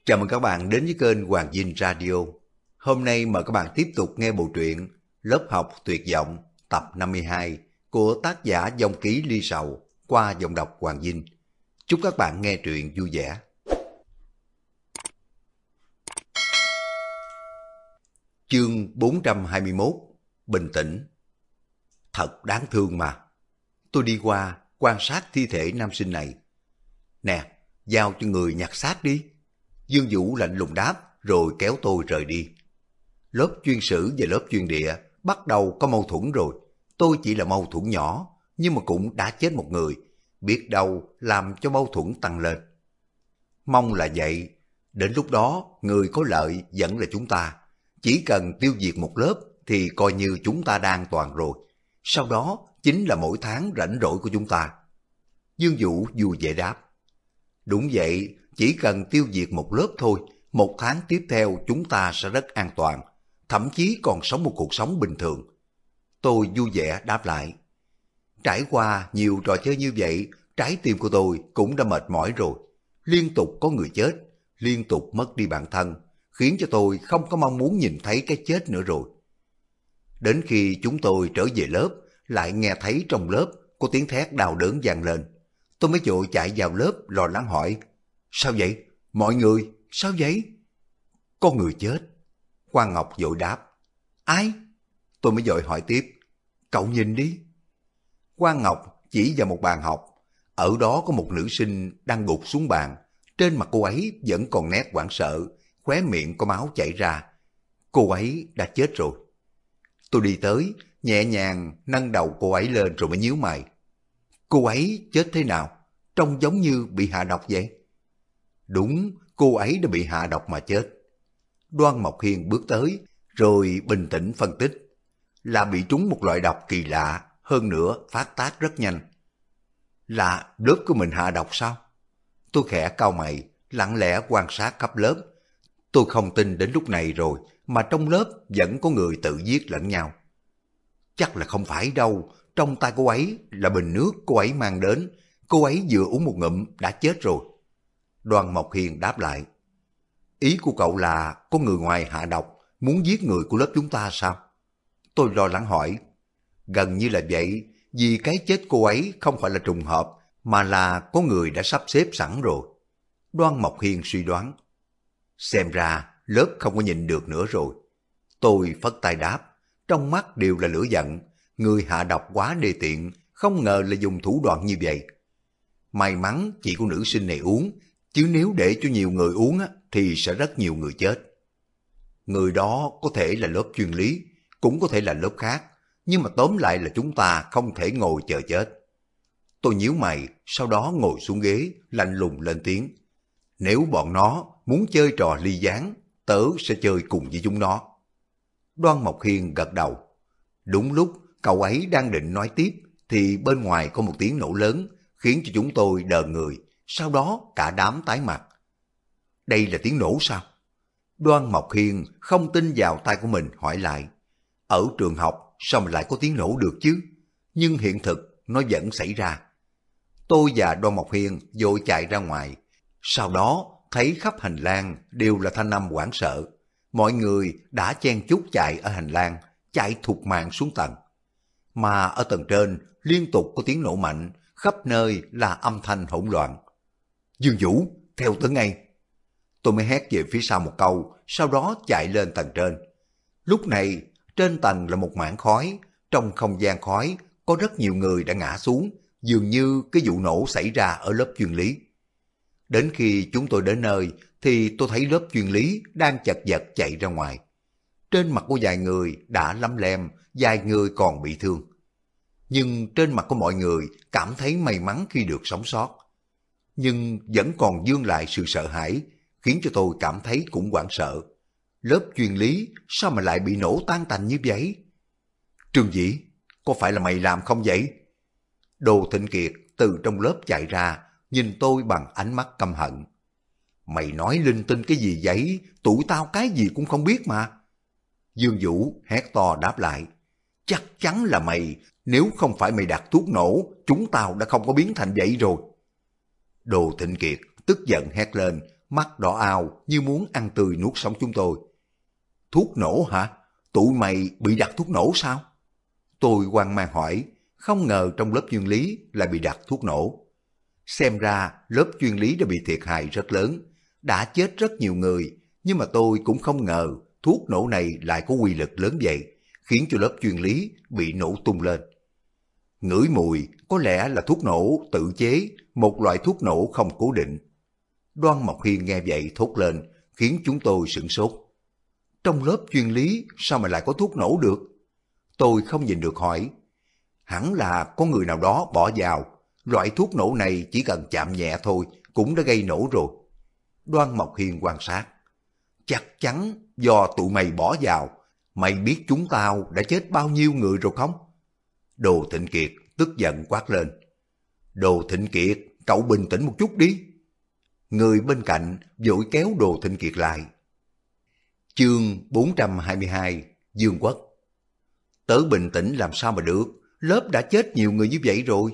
Chào mừng các bạn đến với kênh Hoàng Dinh Radio. Hôm nay mời các bạn tiếp tục nghe bộ truyện Lớp học tuyệt vọng tập 52 của tác giả Vong Ký Ly Sầu qua giọng đọc Hoàng Dinh. Chúc các bạn nghe truyện vui vẻ. Chương 421. Bình tĩnh. Thật đáng thương mà. Tôi đi qua quan sát thi thể nam sinh này. Nè, giao cho người nhặt xác đi. Dương Vũ lạnh lùng đáp rồi kéo tôi rời đi. Lớp chuyên sử và lớp chuyên địa bắt đầu có mâu thuẫn rồi. Tôi chỉ là mâu thuẫn nhỏ, nhưng mà cũng đã chết một người. Biết đâu làm cho mâu thuẫn tăng lên. Mong là vậy. Đến lúc đó, người có lợi vẫn là chúng ta. Chỉ cần tiêu diệt một lớp thì coi như chúng ta đã an toàn rồi. Sau đó chính là mỗi tháng rảnh rỗi của chúng ta. Dương Vũ vui vẻ đáp. Đúng vậy, chỉ cần tiêu diệt một lớp thôi, một tháng tiếp theo chúng ta sẽ rất an toàn, thậm chí còn sống một cuộc sống bình thường. Tôi vui vẻ đáp lại. Trải qua nhiều trò chơi như vậy, trái tim của tôi cũng đã mệt mỏi rồi. Liên tục có người chết, liên tục mất đi bản thân, khiến cho tôi không có mong muốn nhìn thấy cái chết nữa rồi. Đến khi chúng tôi trở về lớp, lại nghe thấy trong lớp có tiếng thét đau đớn vang lên. Tôi mới vội chạy vào lớp lo lắng hỏi. Sao vậy? Mọi người, sao vậy? Có người chết. Quang Ngọc vội đáp. Ai? Tôi mới vội hỏi tiếp. Cậu nhìn đi. Quang Ngọc chỉ vào một bàn học. Ở đó có một nữ sinh đang gục xuống bàn. Trên mặt cô ấy vẫn còn nét hoảng sợ, khóe miệng có máu chảy ra. Cô ấy đã chết rồi. Tôi đi tới, nhẹ nhàng nâng đầu cô ấy lên rồi mới nhíu mày. Cô ấy chết thế nào? Trông giống như bị hạ độc vậy. Đúng, cô ấy đã bị hạ độc mà chết. Đoan Mộc Hiên bước tới, rồi bình tĩnh phân tích. Là bị trúng một loại độc kỳ lạ, hơn nữa phát tác rất nhanh. Là lớp của mình hạ độc sao? Tôi khẽ cau mày, lặng lẽ quan sát khắp lớp. Tôi không tin đến lúc này rồi, mà trong lớp vẫn có người tự giết lẫn nhau. Chắc là không phải đâu, trong tay cô ấy là bình nước cô ấy mang đến. Cô ấy vừa uống một ngụm đã chết rồi. Đoan Mộc Hiền đáp lại. Ý của cậu là có người ngoài hạ độc, muốn giết người của lớp chúng ta sao? Tôi lo lắng hỏi. Gần như là vậy, vì cái chết cô ấy không phải là trùng hợp, mà là có người đã sắp xếp sẵn rồi. Đoan Mộc Hiền suy đoán. Xem ra lớp không có nhìn được nữa rồi. Tôi phất tay đáp, trong mắt đều là lửa giận. Người hạ độc quá đê tiện, không ngờ là dùng thủ đoạn như vậy. May mắn chỉ có nữ sinh này uống, chứ nếu để cho nhiều người uống thì sẽ rất nhiều người chết. Người đó có thể là lớp chuyên lý, cũng có thể là lớp khác, nhưng mà tóm lại là chúng ta không thể ngồi chờ chết. Tôi nhíu mày, sau đó ngồi xuống ghế, lạnh lùng lên tiếng. Nếu bọn nó muốn chơi trò ly gián, tớ sẽ chơi cùng với chúng nó. Đoan Mộc Hiên gật đầu. Đúng lúc cậu ấy đang định nói tiếp, thì bên ngoài có một tiếng nổ lớn, khiến cho chúng tôi đờ người, sau đó cả đám tái mặt. Đây là tiếng nổ sao? Đoan Mộc Hiên không tin vào tai của mình hỏi lại. Ở trường học sao mà lại có tiếng nổ được chứ? Nhưng hiện thực nó vẫn xảy ra. Tôi và Đoan Mộc Hiên vội chạy ra ngoài. Sau đó thấy khắp hành lang đều là thanh âm hoảng sợ. Mọi người đã chen chúc chạy ở hành lang, chạy thục mạng xuống tầng. Mà ở tầng trên liên tục có tiếng nổ mạnh, khắp nơi là âm thanh hỗn loạn. Dương Vũ, theo tới ngay. Tôi mới hét về phía sau một câu, sau đó chạy lên tầng trên. Lúc này, trên tầng là một mảng khói, trong không gian khói có rất nhiều người đã ngã xuống, dường như cái vụ nổ xảy ra ở lớp chuyên lý. Đến khi chúng tôi đến nơi, thì tôi thấy lớp chuyên lý đang chật vật chạy ra ngoài. Trên mặt của vài người đã lấm lem, vài người còn bị thương. Nhưng trên mặt của mọi người cảm thấy may mắn khi được sống sót. Nhưng vẫn còn vương lại sự sợ hãi, khiến cho tôi cảm thấy cũng hoảng sợ. Lớp chuyên lý sao mà lại bị nổ tan tành như vậy? Trương Dĩ, có phải là mày làm không vậy? Đồ Thịnh Kiệt từ trong lớp chạy ra, nhìn tôi bằng ánh mắt căm hận. Mày nói linh tinh cái gì vậy? Tụi tao cái gì cũng không biết mà. Dương Vũ hét to đáp lại. Chắc chắn là mày, nếu không phải mày đặt thuốc nổ, chúng tao đã không có biến thành vậy rồi. Đồ Thịnh Kiệt tức giận hét lên, mắt đỏ ao như muốn ăn tươi nuốt sống chúng tôi. Thuốc nổ hả? Tụi mày bị đặt thuốc nổ sao? Tôi hoang mang hỏi, không ngờ trong lớp chuyên lý lại bị đặt thuốc nổ. Xem ra lớp chuyên lý đã bị thiệt hại rất lớn, đã chết rất nhiều người, nhưng mà tôi cũng không ngờ thuốc nổ này lại có uy lực lớn vậy, khiến cho lớp chuyên lý bị nổ tung lên. Ngửi mùi có lẽ là thuốc nổ tự chế, một loại thuốc nổ không cố định. Đoan Mộc Hiên nghe vậy thốt lên, khiến chúng tôi sửng sốt. Trong lớp chuyên lý sao mà lại có thuốc nổ được? Tôi không nhìn được hỏi. Hẳn là có người nào đó bỏ vào, loại thuốc nổ này chỉ cần chạm nhẹ thôi cũng đã gây nổ rồi. Đoan Mộc Hiên quan sát. Chắc chắn do tụi mày bỏ vào, mày biết chúng tao đã chết bao nhiêu người rồi không? Đồ Thịnh Kiệt tức giận quát lên. Đồ Thịnh Kiệt, cậu bình tĩnh một chút đi. Người bên cạnh vội kéo Đồ Thịnh Kiệt lại. Chương 422, Dương Quốc. Tớ bình tĩnh làm sao mà được, lớp đã chết nhiều người như vậy rồi.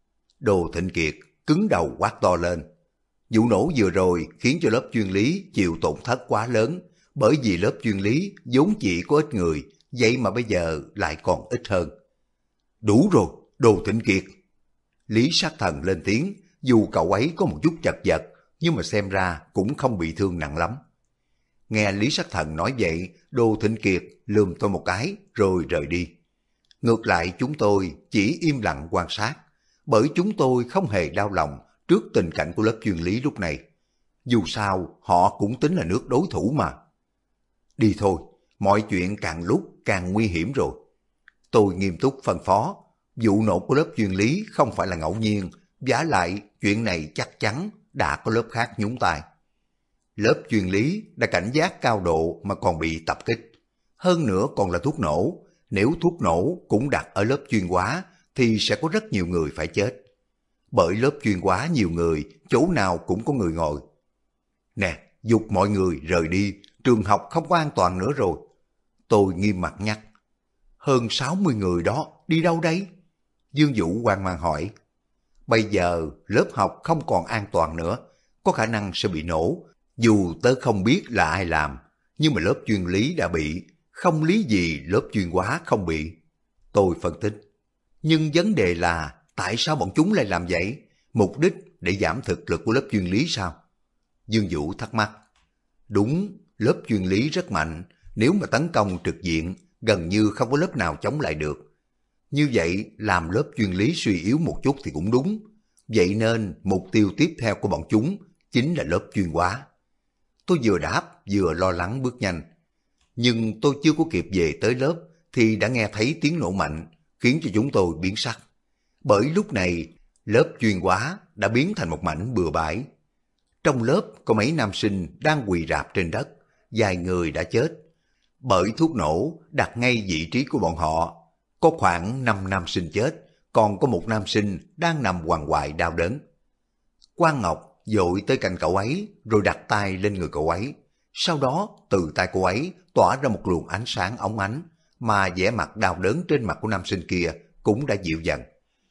Đồ Thịnh Kiệt cứng đầu quát to lên. Vụ nổ vừa rồi khiến cho lớp chuyên lý chịu tổn thất quá lớn, bởi vì lớp chuyên lý vốn chỉ có ít người, vậy mà bây giờ lại còn ít hơn. Đủ rồi, Đồ Thịnh Kiệt. Lý Sát Thần lên tiếng, dù cậu ấy có một chút chật vật, nhưng mà xem ra cũng không bị thương nặng lắm. Nghe Lý Sát Thần nói vậy, Đồ Thịnh Kiệt lườm tôi một cái rồi rời đi. Ngược lại chúng tôi chỉ im lặng quan sát, bởi chúng tôi không hề đau lòng trước tình cảnh của lớp chuyên lý lúc này. Dù sao họ cũng tính là nước đối thủ mà. Đi thôi, mọi chuyện càng lúc càng nguy hiểm rồi. Tôi nghiêm túc phân phó, vụ nổ của lớp chuyên lý không phải là ngẫu nhiên, vả lại chuyện này chắc chắn đã có lớp khác nhúng tay. Lớp chuyên lý đã cảnh giác cao độ mà còn bị tập kích. Hơn nữa còn là thuốc nổ, nếu thuốc nổ cũng đặt ở lớp chuyên hóa thì sẽ có rất nhiều người phải chết. Bởi lớp chuyên hóa nhiều người, chỗ nào cũng có người ngồi. Nè, giục mọi người rời đi, trường học không có an toàn nữa rồi. Tôi nghiêm mặt nhắc. Hơn 60 người đó, đi đâu đấy? Dương Vũ hoang mang hỏi. Bây giờ lớp học không còn an toàn nữa, có khả năng sẽ bị nổ. Dù tớ không biết là ai làm, nhưng mà lớp chuyên lý đã bị, không lý gì lớp chuyên hóa không bị. Tôi phân tích. Nhưng vấn đề là tại sao bọn chúng lại làm vậy? Mục đích để giảm thực lực của lớp chuyên lý sao? Dương Vũ thắc mắc. Đúng, lớp chuyên lý rất mạnh, nếu mà tấn công trực diện, gần như không có lớp nào chống lại được. Như vậy, làm lớp chuyên lý suy yếu một chút thì cũng đúng. Vậy nên, mục tiêu tiếp theo của bọn chúng chính là lớp chuyên hóa. Tôi vừa đáp, vừa lo lắng bước nhanh. Nhưng tôi chưa có kịp về tới lớp, thì đã nghe thấy tiếng nổ mạnh, khiến cho chúng tôi biến sắc. Bởi lúc này, lớp chuyên hóa đã biến thành một mảnh bừa bãi. Trong lớp có mấy nam sinh đang quỳ rạp trên đất, vài người đã chết. Bởi thuốc nổ đặt ngay vị trí của bọn họ, có khoảng 5 nam sinh chết, còn có một nam sinh đang nằm quằn quại đau đớn. Quang Ngọc vội tới cạnh cậu ấy rồi đặt tay lên người cậu ấy. Sau đó từ tay cô ấy tỏa ra một luồng ánh sáng óng ánh, mà vẻ mặt đau đớn trên mặt của nam sinh kia cũng đã dịu dần.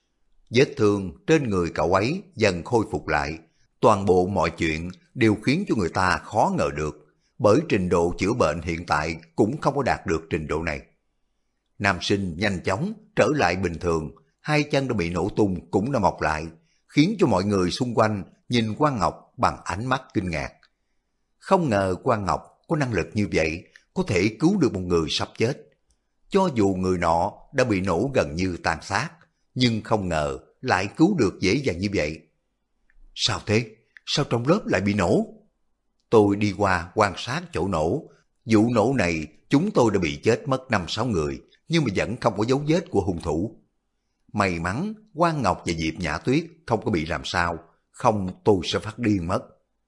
Vết thương trên người cậu ấy dần khôi phục lại. Toàn bộ mọi chuyện đều khiến cho người ta khó ngờ được, bởi trình độ chữa bệnh hiện tại cũng không có đạt được trình độ này. Nam sinh nhanh chóng trở lại bình thường, hai chân đã bị nổ tung cũng đã mọc lại, khiến cho mọi người xung quanh nhìn Quang Ngọc bằng ánh mắt kinh ngạc. Không ngờ Quang Ngọc có năng lực như vậy, có thể cứu được một người sắp chết. Cho dù người nọ đã bị nổ gần như tàn xác, nhưng không ngờ lại cứu được dễ dàng như vậy. Sao thế? Sao trong lớp lại bị nổ? Tôi đi qua quan sát chỗ nổ. Vụ nổ này chúng tôi đã bị chết mất 5-6 người, nhưng mà vẫn không có dấu vết của hung thủ. May mắn Quang Ngọc và Diệp Nhã Tuyết không có bị làm sao, không tôi sẽ phát điên mất.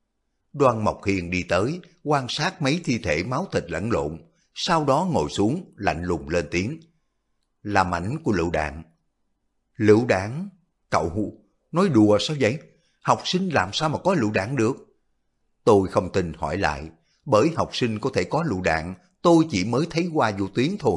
Đoan Mộc Hiên đi tới, quan sát mấy thi thể máu thịt lẫn lộn, sau đó ngồi xuống lạnh lùng lên tiếng. Là mảnh của lựu đạn. Lựu đạn? Cậu nói đùa sao vậy? Học sinh làm sao mà có lựu đạn được? Tôi không tin hỏi lại, bởi học sinh có thể có lựu đạn, tôi chỉ mới thấy qua vô tuyến thôi.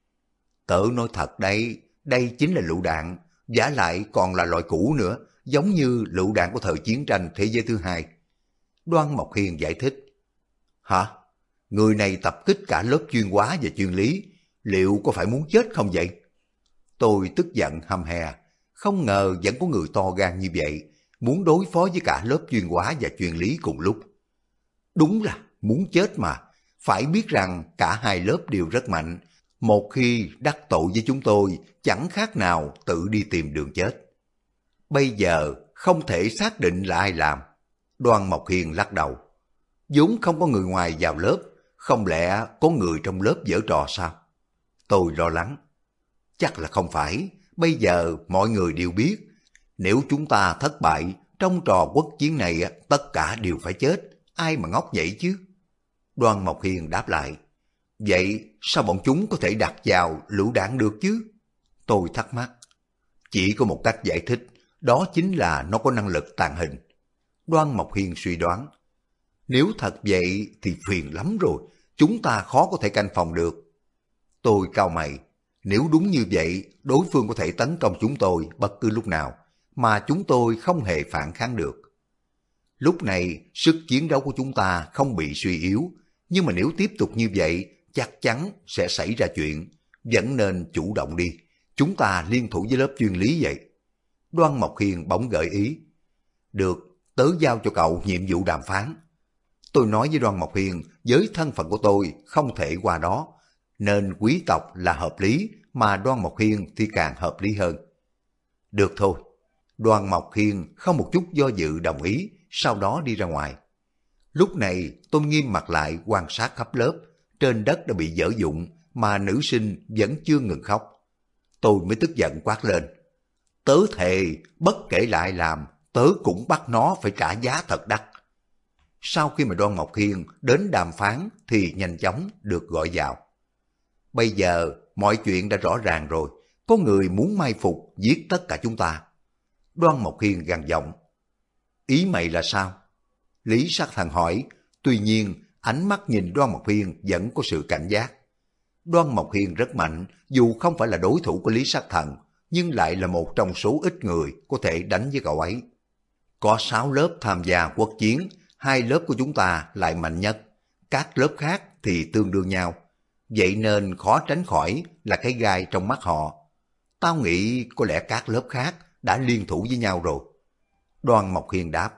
Tớ nói thật đây, đây chính là lựu đạn, vả lại còn là loại cũ nữa, giống như lựu đạn của thời chiến tranh thế giới thứ hai. Đoan Mộc Hiên giải thích. Hả? Người này tập kích cả lớp chuyên hóa và chuyên lý, liệu có phải muốn chết không vậy? Tôi tức giận hăm hè, không ngờ vẫn có người to gan như vậy, muốn đối phó với cả lớp chuyên hóa và chuyên lý cùng lúc. Đúng là muốn chết mà, phải biết rằng cả hai lớp đều rất mạnh, một khi đắc tội với chúng tôi chẳng khác nào tự đi tìm đường chết. Bây giờ không thể xác định là ai làm. Đoan Mộc Hiên lắc đầu. Vốn không có người ngoài vào lớp, không lẽ có người trong lớp giở trò sao? Tôi lo lắng. Chắc là không phải, bây giờ mọi người đều biết, nếu chúng ta thất bại trong trò quốc chiến này tất cả đều phải chết, ai mà ngốc vậy chứ? Đoan Mộc Hiên đáp lại. Vậy sao bọn chúng có thể đặt vào lựu đạn được chứ? Tôi thắc mắc. Chỉ có một cách giải thích, đó chính là nó có năng lực tàng hình. Đoan Mộc Hiên suy đoán. Nếu thật vậy thì phiền lắm rồi, chúng ta khó có thể canh phòng được. Tôi cau mày. Nếu đúng như vậy, đối phương có thể tấn công chúng tôi bất cứ lúc nào, mà chúng tôi không hề phản kháng được. Lúc này, sức chiến đấu của chúng ta không bị suy yếu, nhưng mà nếu tiếp tục như vậy, chắc chắn sẽ xảy ra chuyện. Vẫn nên chủ động đi, chúng ta liên thủ với lớp chuyên lý vậy. Đoan Mộc Hiên bỗng gợi ý. Được, tớ giao cho cậu nhiệm vụ đàm phán. Tôi nói với Đoan Mộc Hiên, với thân phận của tôi không thể qua đó, nên quý tộc là hợp lý, mà Đoan Mộc Hiên thì càng hợp lý hơn. Được thôi. Đoan Mộc Hiên không một chút do dự đồng ý, sau đó đi ra ngoài. Lúc này tôi nghiêm mặt lại quan sát khắp lớp, trên đất đã bị dở dụng mà nữ sinh vẫn chưa ngừng khóc. Tôi mới tức giận quát lên. Tớ thề, bất kể là ai làm, tớ cũng bắt nó phải trả giá thật đắt. Sau khi mà Đoan Mộc Hiên đến đàm phán thì nhanh chóng được gọi vào. Bây giờ mọi chuyện đã rõ ràng rồi, có người muốn mai phục giết tất cả chúng ta. Đoan Mộc Hiên gằn giọng. Ý mày là sao? Lý Sát Thần hỏi, tuy nhiên ánh mắt nhìn Đoan Mộc Hiên vẫn có sự cảnh giác. Đoan Mộc Hiên rất mạnh, dù không phải là đối thủ của Lý Sát Thần, nhưng lại là một trong số ít người có thể đánh với cậu ấy. Có 6 lớp tham gia quốc chiến, 2 lớp của chúng ta lại mạnh nhất, các lớp khác thì tương đương nhau. Vậy nên khó tránh khỏi là cái gai trong mắt họ. Tao nghĩ có lẽ các lớp khác đã liên thủ với nhau rồi. Đoan Mộc Hiên đáp.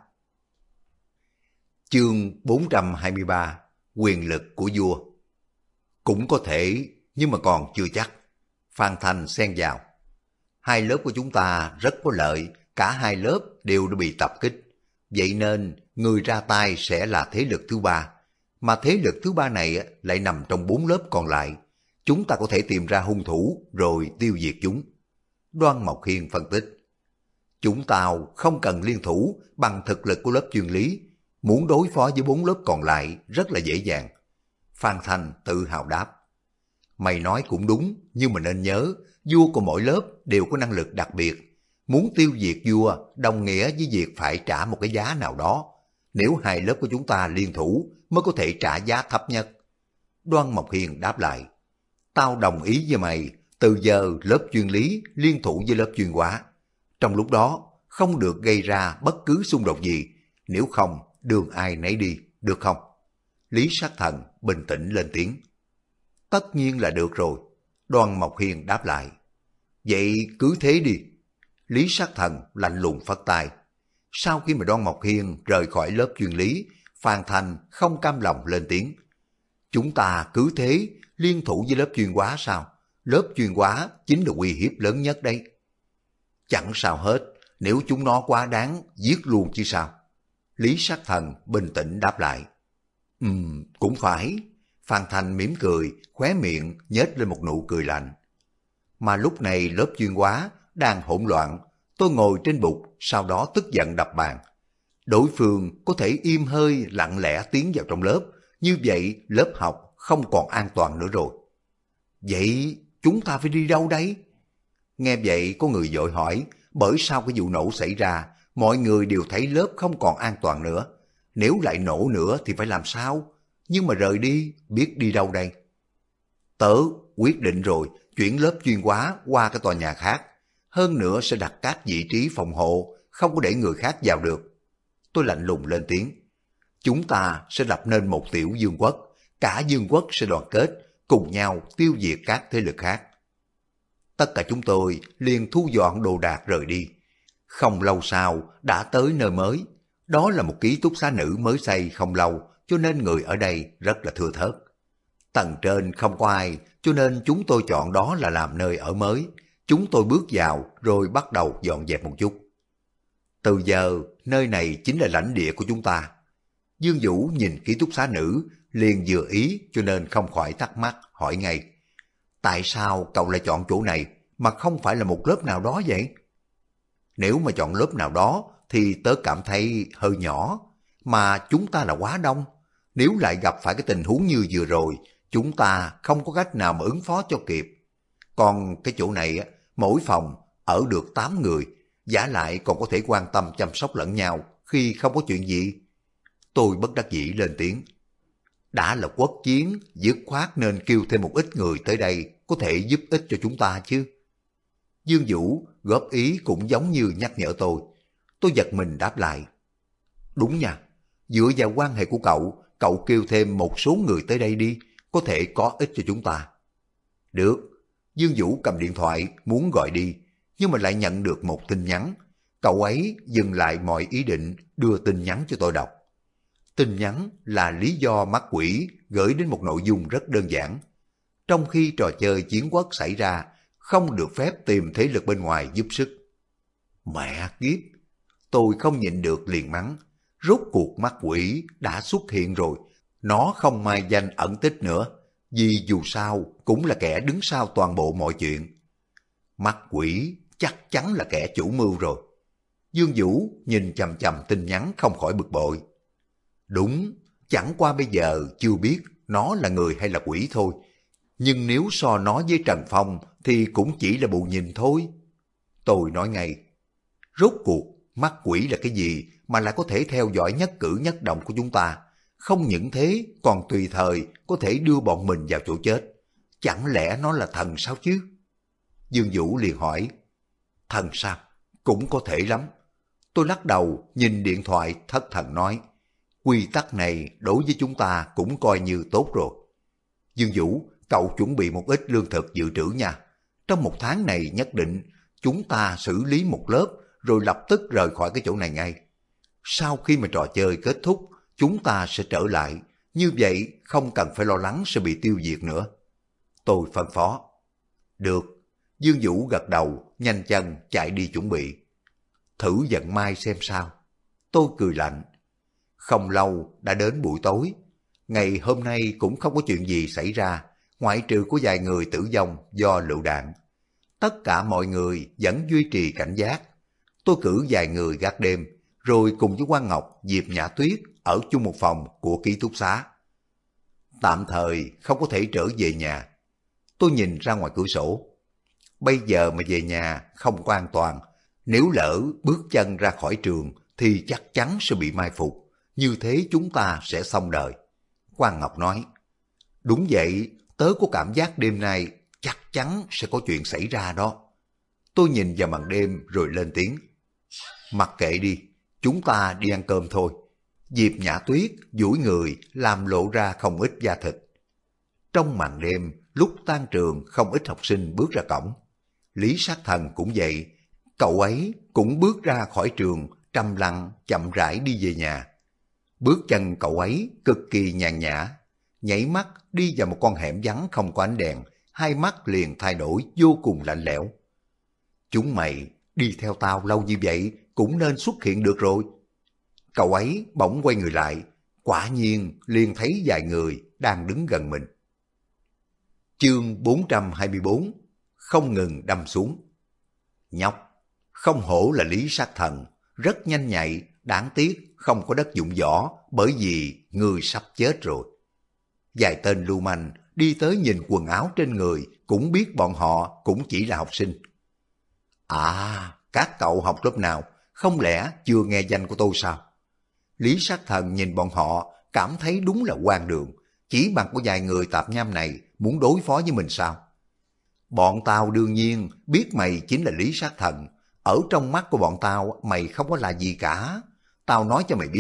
Chương 423. Quyền lực của vua. Cũng có thể, nhưng mà còn chưa chắc. Phan Thanh xen vào. 2 lớp của chúng ta rất có lợi, cả 2 lớp đều đã bị tập kích. Vậy nên người ra tay sẽ là thế lực thứ 3. Mà thế lực thứ 3 này lại nằm trong 4 lớp còn lại. Chúng ta có thể tìm ra hung thủ rồi tiêu diệt chúng. Đoan Mộc Hiên phân tích. Chúng tao không cần liên thủ bằng thực lực của lớp chuyên lý. Muốn đối phó với 4 lớp còn lại rất là dễ dàng. Phan Thanh tự hào đáp. Mày nói cũng đúng, nhưng mà nên nhớ, vua của mỗi lớp đều có năng lực đặc biệt. Muốn tiêu diệt vua đồng nghĩa với việc phải trả một cái giá nào đó. Nếu 2 lớp của chúng ta liên thủ mới có thể trả giá thấp nhất. Đoan Mộc Hiên đáp lại. Tao đồng ý với mày, từ giờ lớp chuyên lý liên thủ với lớp chuyên hóa. Trong lúc đó không được gây ra bất cứ xung đột gì, nếu không đường ai nấy đi, được không? Lý Sát Thần bình tĩnh lên tiếng. Tất nhiên là được rồi. Đoan Mộc Hiên đáp lại. Vậy cứ thế đi. Lý Sát Thần lạnh lùng phất tay. Sau khi mà Đoan Mộc Hiên rời khỏi lớp chuyên lý, Phan Thanh không cam lòng lên tiếng. Chúng ta cứ thế liên thủ với lớp chuyên hóa sao? Lớp chuyên hóa chính là uy hiếp lớn nhất đấy. Chẳng sao hết, nếu chúng nó quá đáng, giết luôn chứ sao? Lý Sát Thần bình tĩnh đáp lại. Cũng phải. Phan Thanh mỉm cười, khóe miệng nhếch lên một nụ cười lạnh. Mà lúc này lớp chuyên hóa đang hỗn loạn, tôi ngồi trên bục, sau đó tức giận đập bàn. Đối phương có thể im hơi lặng lẽ tiến vào trong lớp, như vậy lớp học không còn an toàn nữa rồi. Vậy chúng ta phải đi đâu đấy? Nghe vậy có người vội hỏi, bởi sau cái vụ nổ xảy ra, mọi người đều thấy lớp không còn an toàn nữa. Nếu lại nổ nữa thì phải làm sao? Nhưng mà rời đi, biết đi đâu đây? Tớ quyết định rồi, chuyển lớp chuyên hóa qua cái tòa nhà khác. Hơn nữa sẽ đặt các vị trí phòng hộ, không có để người khác vào được. Tôi lạnh lùng lên tiếng. chúng ta sẽ lập nên một tiểu vương quốc, cả vương quốc sẽ đoàn kết, cùng nhau tiêu diệt các thế lực khác. Tất cả chúng tôi liền thu dọn đồ đạc rời đi. Không lâu sau đã tới nơi mới. Đó là một ký túc xá nữ mới xây không lâu, cho nên người ở đây rất là thưa thớt. Tầng trên không có ai, cho nên chúng tôi chọn đó là làm nơi ở mới. Chúng tôi bước vào rồi bắt đầu dọn dẹp một chút. Từ giờ, nơi này chính là lãnh địa của chúng ta. Dương Vũ nhìn ký túc xá nữ, liền vừa ý cho nên không khỏi thắc mắc, hỏi ngay. Tại sao cậu lại chọn chỗ này, mà không phải là một lớp nào đó vậy? Nếu mà chọn lớp nào đó, thì tớ cảm thấy hơi nhỏ, mà chúng ta là quá đông. Nếu lại gặp phải cái tình huống như vừa rồi, chúng ta không có cách nào mà ứng phó cho kịp. Còn cái chỗ này, mỗi phòng ở được 8 người, giả lại còn có thể quan tâm chăm sóc lẫn nhau khi không có chuyện gì. Tôi bất đắc dĩ lên tiếng. Đã là quốc chiến, dứt khoát nên kêu thêm một ít người tới đây có thể giúp ích cho chúng ta chứ. Dương Vũ góp ý cũng giống như nhắc nhở tôi. Tôi giật mình đáp lại. Đúng nha, dựa vào quan hệ của cậu, cậu kêu thêm một số người tới đây đi, có thể có ích cho chúng ta. Được, Dương Vũ cầm điện thoại muốn gọi đi, nhưng mà lại nhận được một tin nhắn. Cậu ấy dừng lại mọi ý định đưa tin nhắn cho tôi đọc. Tin nhắn là lý do mắt quỷ gửi đến một nội dung rất đơn giản. Trong khi trò chơi chiến quốc xảy ra, không được phép tìm thế lực bên ngoài giúp sức. Mẹ kiếp! Tôi không nhịn được liền mắng. Rốt cuộc mắt quỷ đã xuất hiện rồi. Nó không mai danh ẩn tích nữa. Vì dù sao cũng là kẻ đứng sau toàn bộ mọi chuyện. Mắt quỷ chắc chắn là kẻ chủ mưu rồi. Dương Vũ nhìn chằm chằm tin nhắn không khỏi bực bội. Đúng, chẳng qua bây giờ chưa biết nó là người hay là quỷ thôi. Nhưng nếu so nó với Trần Phong thì cũng chỉ là bù nhìn thôi. Tôi nói ngay, rốt cuộc mắt quỷ là cái gì mà lại có thể theo dõi nhất cử nhất động của chúng ta. Không những thế còn tùy thời có thể đưa bọn mình vào chỗ chết. Chẳng lẽ nó là thần sao chứ? Dương Vũ liền hỏi, thần sao? Cũng có thể lắm. Tôi lắc đầu nhìn điện thoại thất thần nói, quy tắc này đối với chúng ta cũng coi như tốt rồi. Dương Vũ, cậu chuẩn bị một ít lương thực dự trữ nha. Trong một tháng này nhất định chúng ta xử lý một lớp rồi lập tức rời khỏi cái chỗ này ngay. Sau khi mà trò chơi kết thúc, chúng ta sẽ trở lại. Như vậy không cần phải lo lắng sẽ bị tiêu diệt nữa. Tôi phân phó. Được. Dương Vũ gật đầu, nhanh chân chạy đi chuẩn bị. Thử vận may xem sao. Tôi cười lạnh. Không lâu đã đến buổi tối. Ngày hôm nay cũng không có chuyện gì xảy ra, ngoại trừ có vài người tử vong do lựu đạn. Tất cả mọi người vẫn duy trì cảnh giác. Tôi cử vài người gác đêm, rồi cùng với Quang Ngọc, Diệp Nhã Tuyết ở chung một phòng của ký túc xá. Tạm thời không có thể trở về nhà. Tôi nhìn ra ngoài cửa sổ. Bây giờ mà về nhà không có an toàn. Nếu lỡ bước chân ra khỏi trường thì chắc chắn sẽ bị mai phục. Như thế chúng ta sẽ xong đời. Quang Ngọc nói. Đúng vậy, tớ có cảm giác đêm nay chắc chắn sẽ có chuyện xảy ra đó. Tôi nhìn vào màn đêm rồi lên tiếng. Mặc kệ đi, chúng ta đi ăn cơm thôi. Diệp Nhã Tuyết duỗi người làm lộ ra không ít da thịt. Trong màn đêm, lúc tan trường không ít học sinh bước ra cổng. Lý Sát Thần cũng vậy, cậu ấy cũng bước ra khỏi trường, trầm lặng chậm rãi đi về nhà. Bước chân cậu ấy cực kỳ nhàn nhã, nhảy mắt đi vào một con hẻm vắng không có ánh đèn, hai mắt liền thay đổi vô cùng lạnh lẽo. Chúng mày đi theo tao lâu như vậy cũng nên xuất hiện được rồi. Cậu ấy bỗng quay người lại, quả nhiên liền thấy vài người đang đứng gần mình. Chương 424, không ngừng đâm xuống. Nhóc, không hổ là Lý Sát Thần, rất nhanh nhạy, đáng tiếc không có đất dụng võ bởi vì người sắp chết rồi. Vài tên lưu manh đi tới nhìn quần áo trên người cũng biết bọn họ cũng chỉ là học sinh. À, các cậu học lớp nào, không lẽ chưa nghe danh của tôi sao? Lý Sát Thần nhìn bọn họ cảm thấy đúng là hoang đường, chỉ bằng có vài người tạp nham này muốn đối phó với mình sao? Bọn tao đương nhiên biết mày chính là Lý Sát Thần, ở trong mắt của bọn tao mày không có là gì cả. Tao nói cho mày biết,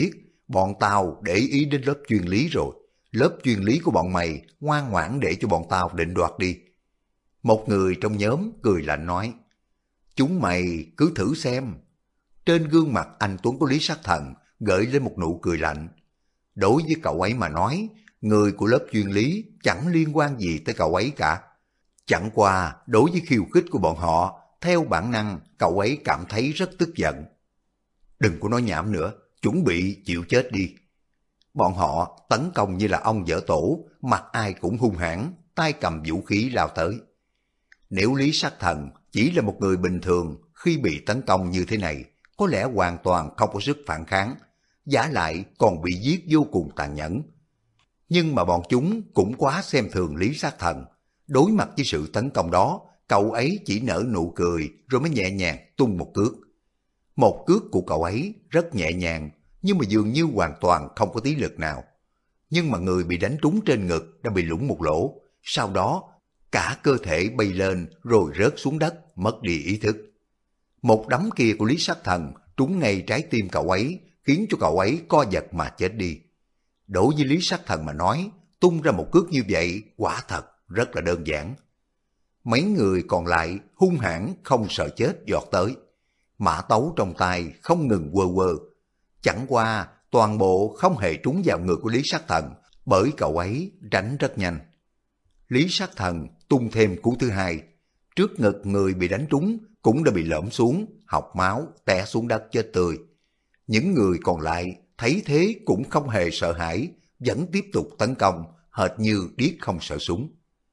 bọn tao để ý đến lớp chuyên lý rồi. Lớp chuyên lý của bọn mày ngoan ngoãn để cho bọn tao định đoạt đi. Một người trong nhóm cười lạnh nói, chúng mày cứ thử xem. Trên gương mặt anh tuấn của Lý Sát Thần gợi lên một nụ cười lạnh. Đối với cậu ấy mà nói, người của lớp chuyên lý chẳng liên quan gì tới cậu ấy cả. Chẳng qua đối với khiêu khích của bọn họ, theo bản năng cậu ấy cảm thấy rất tức giận. Đừng có nói nhảm nữa, chuẩn bị chịu chết đi. Bọn họ tấn công như là ong dở tổ, mặt ai cũng hung hãn, tay cầm vũ khí lao tới. Nếu Lý Sát Thần chỉ là một người bình thường, khi bị tấn công như thế này, có lẽ hoàn toàn không có sức phản kháng, giả lại còn bị giết vô cùng tàn nhẫn. Nhưng mà bọn chúng cũng quá xem thường Lý Sát Thần. Đối mặt với sự tấn công đó, cậu ấy chỉ nở nụ cười rồi mới nhẹ nhàng tung một cước. Một cước của cậu ấy rất nhẹ nhàng, nhưng mà dường như hoàn toàn không có tí lực nào. Nhưng mà người bị đánh trúng trên ngực đã bị lủng một lỗ, sau đó cả cơ thể bay lên rồi rớt xuống đất, mất đi ý thức. Một đấm kia của Lý Sát Thần trúng ngay trái tim cậu ấy, khiến cho cậu ấy co giật mà chết đi. Đối với Lý Sát Thần mà nói, tung ra một cước như vậy quả thật rất là đơn giản. Mấy người còn lại hung hãn không sợ chết giọt tới. Mã tấu trong tay không ngừng quơ quơ. Chẳng qua toàn bộ không hề trúng vào người của Lý Sát Thần, bởi cậu ấy tránh rất nhanh. Lý Sát Thần tung thêm cú thứ hai. Trước ngực người bị đánh trúng cũng đã bị lõm xuống, học máu, té xuống đất chết tươi. Những người còn lại thấy thế cũng không hề sợ hãi, vẫn tiếp tục tấn công, hệt như điếc không sợ súng.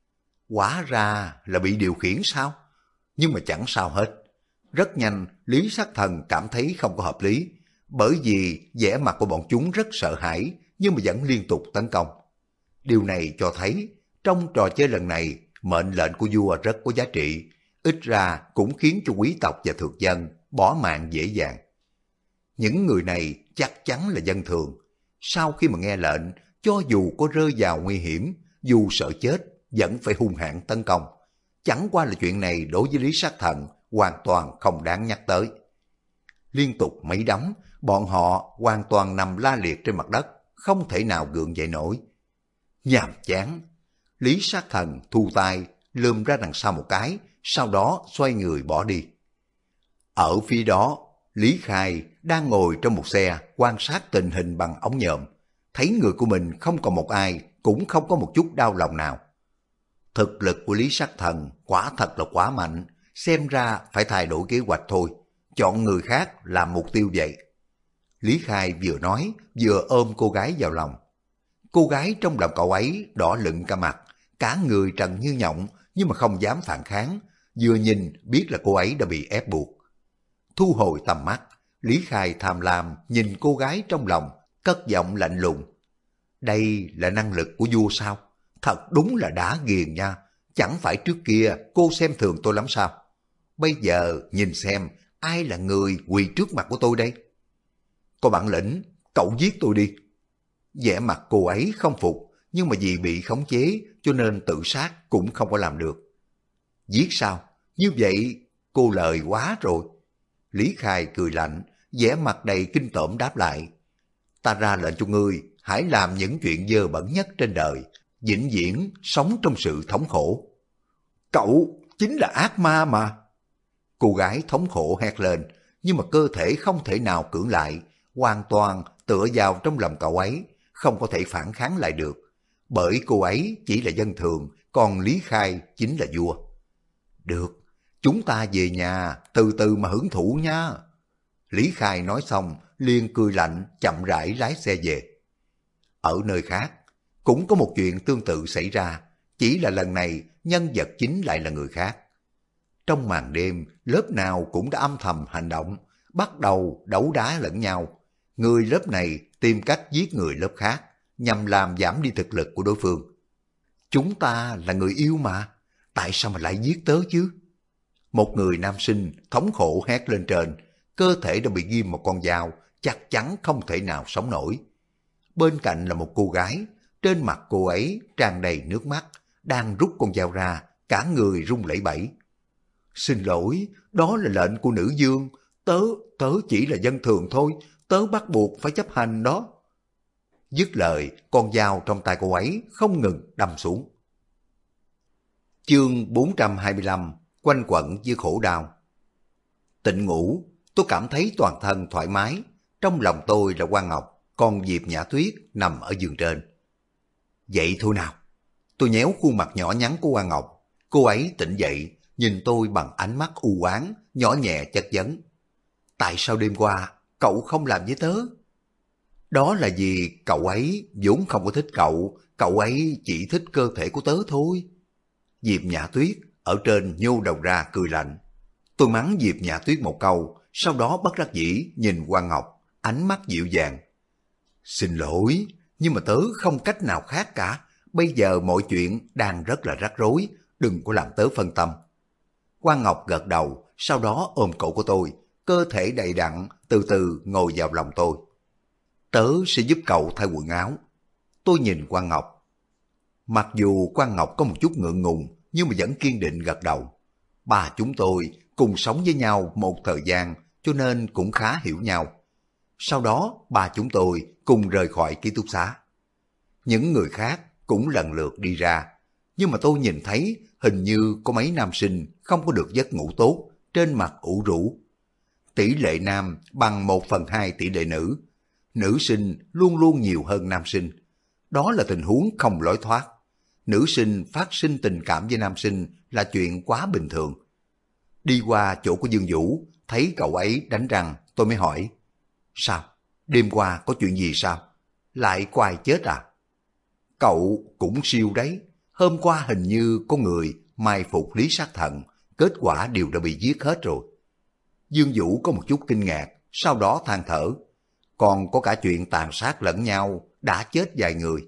Hóa ra là bị điều khiển sao? Nhưng mà chẳng sao hết. Rất nhanh, Lý Sát Thần cảm thấy không có hợp lý, bởi vì vẻ mặt của bọn chúng rất sợ hãi, nhưng mà vẫn liên tục tấn công. Điều này cho thấy, trong trò chơi lần này, mệnh lệnh của vua rất có giá trị, ít ra cũng khiến cho quý tộc và thực dân bỏ mạng dễ dàng. Những người này chắc chắn là dân thường. Sau khi mà nghe lệnh, cho dù có rơi vào nguy hiểm, dù sợ chết, vẫn phải hung hãn tấn công. Chẳng qua là chuyện này đối với Lý Sát Thần hoàn toàn không đáng nhắc tới. Liên tục mấy đấm, bọn họ hoàn toàn nằm la liệt trên mặt đất, không thể nào gượng dậy nổi. Nhàm chán. Lý Sát Thần thu tay, lườm ra đằng sau một cái, sau đó xoay người bỏ đi. Ở phía đó, Lý Khai đang ngồi trong một xe quan sát tình hình bằng ống nhòm. Thấy người của mình không còn một ai, cũng không có một chút đau lòng nào. Thực lực của Lý Sát Thần quả thật là quá mạnh, xem ra phải thay đổi kế hoạch thôi, chọn người khác làm mục tiêu vậy. Lý Khai vừa nói, vừa ôm cô gái vào lòng. Cô gái trong lòng cậu ấy đỏ lựng cả mặt, cả người trần như nhộng, nhưng mà không dám phản kháng, vừa nhìn biết là cô ấy đã bị ép buộc. Thu hồi tầm mắt, Lý Khai tham lam nhìn cô gái trong lòng, cất giọng lạnh lùng. Đây là năng lực của vua sao? Thật đúng là đã ghiền nha, chẳng phải trước kia cô xem thường tôi lắm sao? Bây giờ nhìn xem ai là người quỳ trước mặt của tôi đây? Có bản lĩnh, cậu giết tôi đi. Vẻ mặt cô ấy không phục, nhưng mà vì bị khống chế cho nên tự sát cũng không có làm được. Giết sao? Như vậy cô lời quá rồi. Lý Khai cười lạnh, vẻ mặt đầy kinh tởm đáp lại. Ta ra lệnh cho ngươi, hãy làm những chuyện dơ bẩn nhất trên đời, vĩnh viễn sống trong sự thống khổ. Cậu chính là ác ma mà. Cô gái thống khổ hét lên, nhưng mà cơ thể không thể nào cưỡng lại, hoàn toàn tựa vào trong lòng cậu ấy, không có thể phản kháng lại được. Bởi cô ấy chỉ là dân thường, còn Lý Khai chính là vua. Được, chúng ta về nhà, từ từ mà hưởng thụ nha. Lý Khai nói xong, liền cười lạnh, chậm rãi lái xe về. Ở nơi khác, cũng có một chuyện tương tự xảy ra, chỉ là lần này nhân vật chính lại là người khác. Trong màn đêm, lớp nào cũng đã âm thầm hành động, bắt đầu đấu đá lẫn nhau. Người lớp này tìm cách giết người lớp khác, nhằm làm giảm đi thực lực của đối phương. Chúng ta là người yêu mà, tại sao mà lại giết tớ chứ? Một người nam sinh thống khổ hét lên trên, cơ thể đã bị ghim một con dao, chắc chắn không thể nào sống nổi. Bên cạnh là một cô gái, trên mặt cô ấy tràn đầy nước mắt, đang rút con dao ra, cả người run lẩy bẩy. Xin lỗi, đó là lệnh của nữ vương, tớ chỉ là dân thường thôi, tớ bắt buộc phải chấp hành đó. Dứt lời, con dao trong tay cô ấy không ngừng đâm xuống. Chương 425, quanh quẩn với khổ đau. Tịnh ngủ, tôi cảm thấy toàn thân thoải mái. Trong lòng tôi là Quan Ngọc, còn Diệp Nhã Tuyết nằm ở giường trên. Dậy thôi nào. Tôi nhéo khuôn mặt nhỏ nhắn của Quan Ngọc. Cô ấy tỉnh dậy, nhìn tôi bằng ánh mắt u oán, nhỏ nhẹ chất vấn. Tại sao đêm qua cậu không làm với tớ? Đó là vì cậu ấy vốn không có thích cậu ấy chỉ thích cơ thể của tớ thôi. Diệp Nhã Tuyết ở trên nhô đầu ra cười lạnh. Tôi mắng Diệp Nhã Tuyết một câu, sau đó bất đắc dĩ nhìn Quan Ngọc, ánh mắt dịu dàng. Xin lỗi, nhưng mà tớ không cách nào khác cả. Bây giờ mọi chuyện đang rất là rắc rối, đừng có làm tớ phân tâm. Quan Ngọc gật đầu, sau đó ôm cổ của tôi, cơ thể đầy đặn, từ từ ngồi vào lòng tôi. Tớ sẽ giúp cậu thay quần áo. Tôi nhìn Quan Ngọc. Mặc dù Quan Ngọc có một chút ngượng ngùng, nhưng mà vẫn kiên định gật đầu. Ba chúng tôi cùng sống với nhau một thời gian, cho nên cũng khá hiểu nhau. Sau đó ba chúng tôi cùng rời khỏi ký túc xá. Những người khác cũng lần lượt đi ra, nhưng mà tôi nhìn thấy hình như có mấy nam sinh không có được giấc ngủ tốt, trên mặt ủ rũ. Tỷ lệ nam bằng 1/2 tỷ lệ nữ. Nữ sinh luôn luôn nhiều hơn nam sinh. Đó là tình huống không lối thoát. Nữ sinh phát sinh tình cảm với nam sinh là chuyện quá bình thường. Đi qua chỗ của Dương Vũ, thấy cậu ấy đánh răng, tôi mới hỏi. Sao? Đêm qua có chuyện gì sao? Lại có ai chết à? Cậu cũng siêu đấy. Hôm qua hình như có người mai phục Lý Sát Thần, kết quả đều đã bị giết hết rồi. Dương Vũ có một chút kinh ngạc, sau đó than thở. Còn có cả chuyện tàn sát lẫn nhau, đã chết vài người.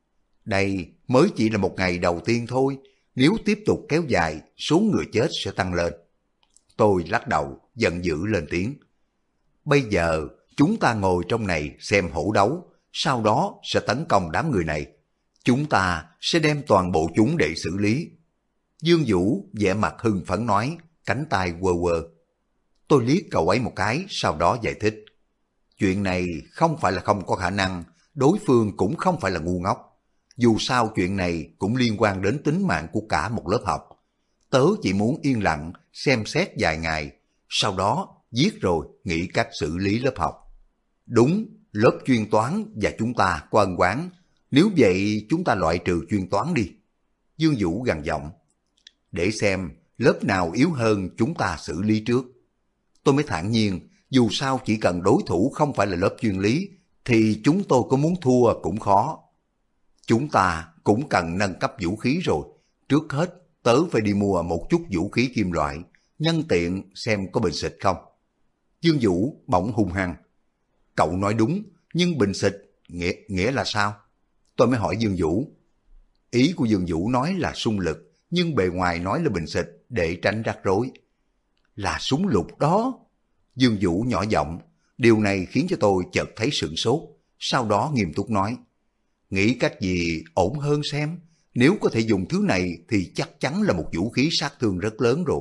Đây mới chỉ là một ngày đầu tiên thôi, nếu tiếp tục kéo dài, số người chết sẽ tăng lên. Tôi lắc đầu, giận dữ lên tiếng. Bây giờ, chúng ta ngồi trong này xem hổ đấu, sau đó sẽ tấn công đám người này. Chúng ta sẽ đem toàn bộ chúng để xử lý. Dương Vũ vẻ mặt hưng phấn nói, cánh tay quơ quơ. Tôi liếc cậu ấy một cái, sau đó giải thích. Chuyện này không phải là không có khả năng, đối phương cũng không phải là ngu ngốc. Dù sao chuyện này cũng liên quan đến tính mạng của cả một lớp học. Tớ chỉ muốn yên lặng, xem xét vài ngày, sau đó giết rồi nghĩ cách xử lý lớp học. Đúng, lớp chuyên toán và chúng ta có ân oán, nếu vậy chúng ta loại trừ chuyên toán đi. Dương Vũ gằn giọng. Để xem lớp nào yếu hơn chúng ta xử lý trước. Tôi mới thản nhiên, dù sao chỉ cần đối thủ không phải là lớp chuyên lý, thì chúng tôi có muốn thua cũng khó. Chúng ta cũng cần nâng cấp vũ khí rồi. Trước hết, tớ phải đi mua một chút vũ khí kim loại, nhân tiện xem có bình xịt không. Dương Vũ bỗng hung hăng. Cậu nói đúng, nhưng bình xịt nghĩa là sao? Tôi mới hỏi Dương Vũ. Ý của Dương Vũ nói là xung lực, nhưng bề ngoài nói là bình xịt để tránh rắc rối. Là súng lục đó. Dương Vũ nhỏ giọng, điều này khiến cho tôi chợt thấy sửng sốt, sau đó nghiêm túc nói. Nghĩ cách gì ổn hơn xem, nếu có thể dùng thứ này thì chắc chắn là một vũ khí sát thương rất lớn rồi.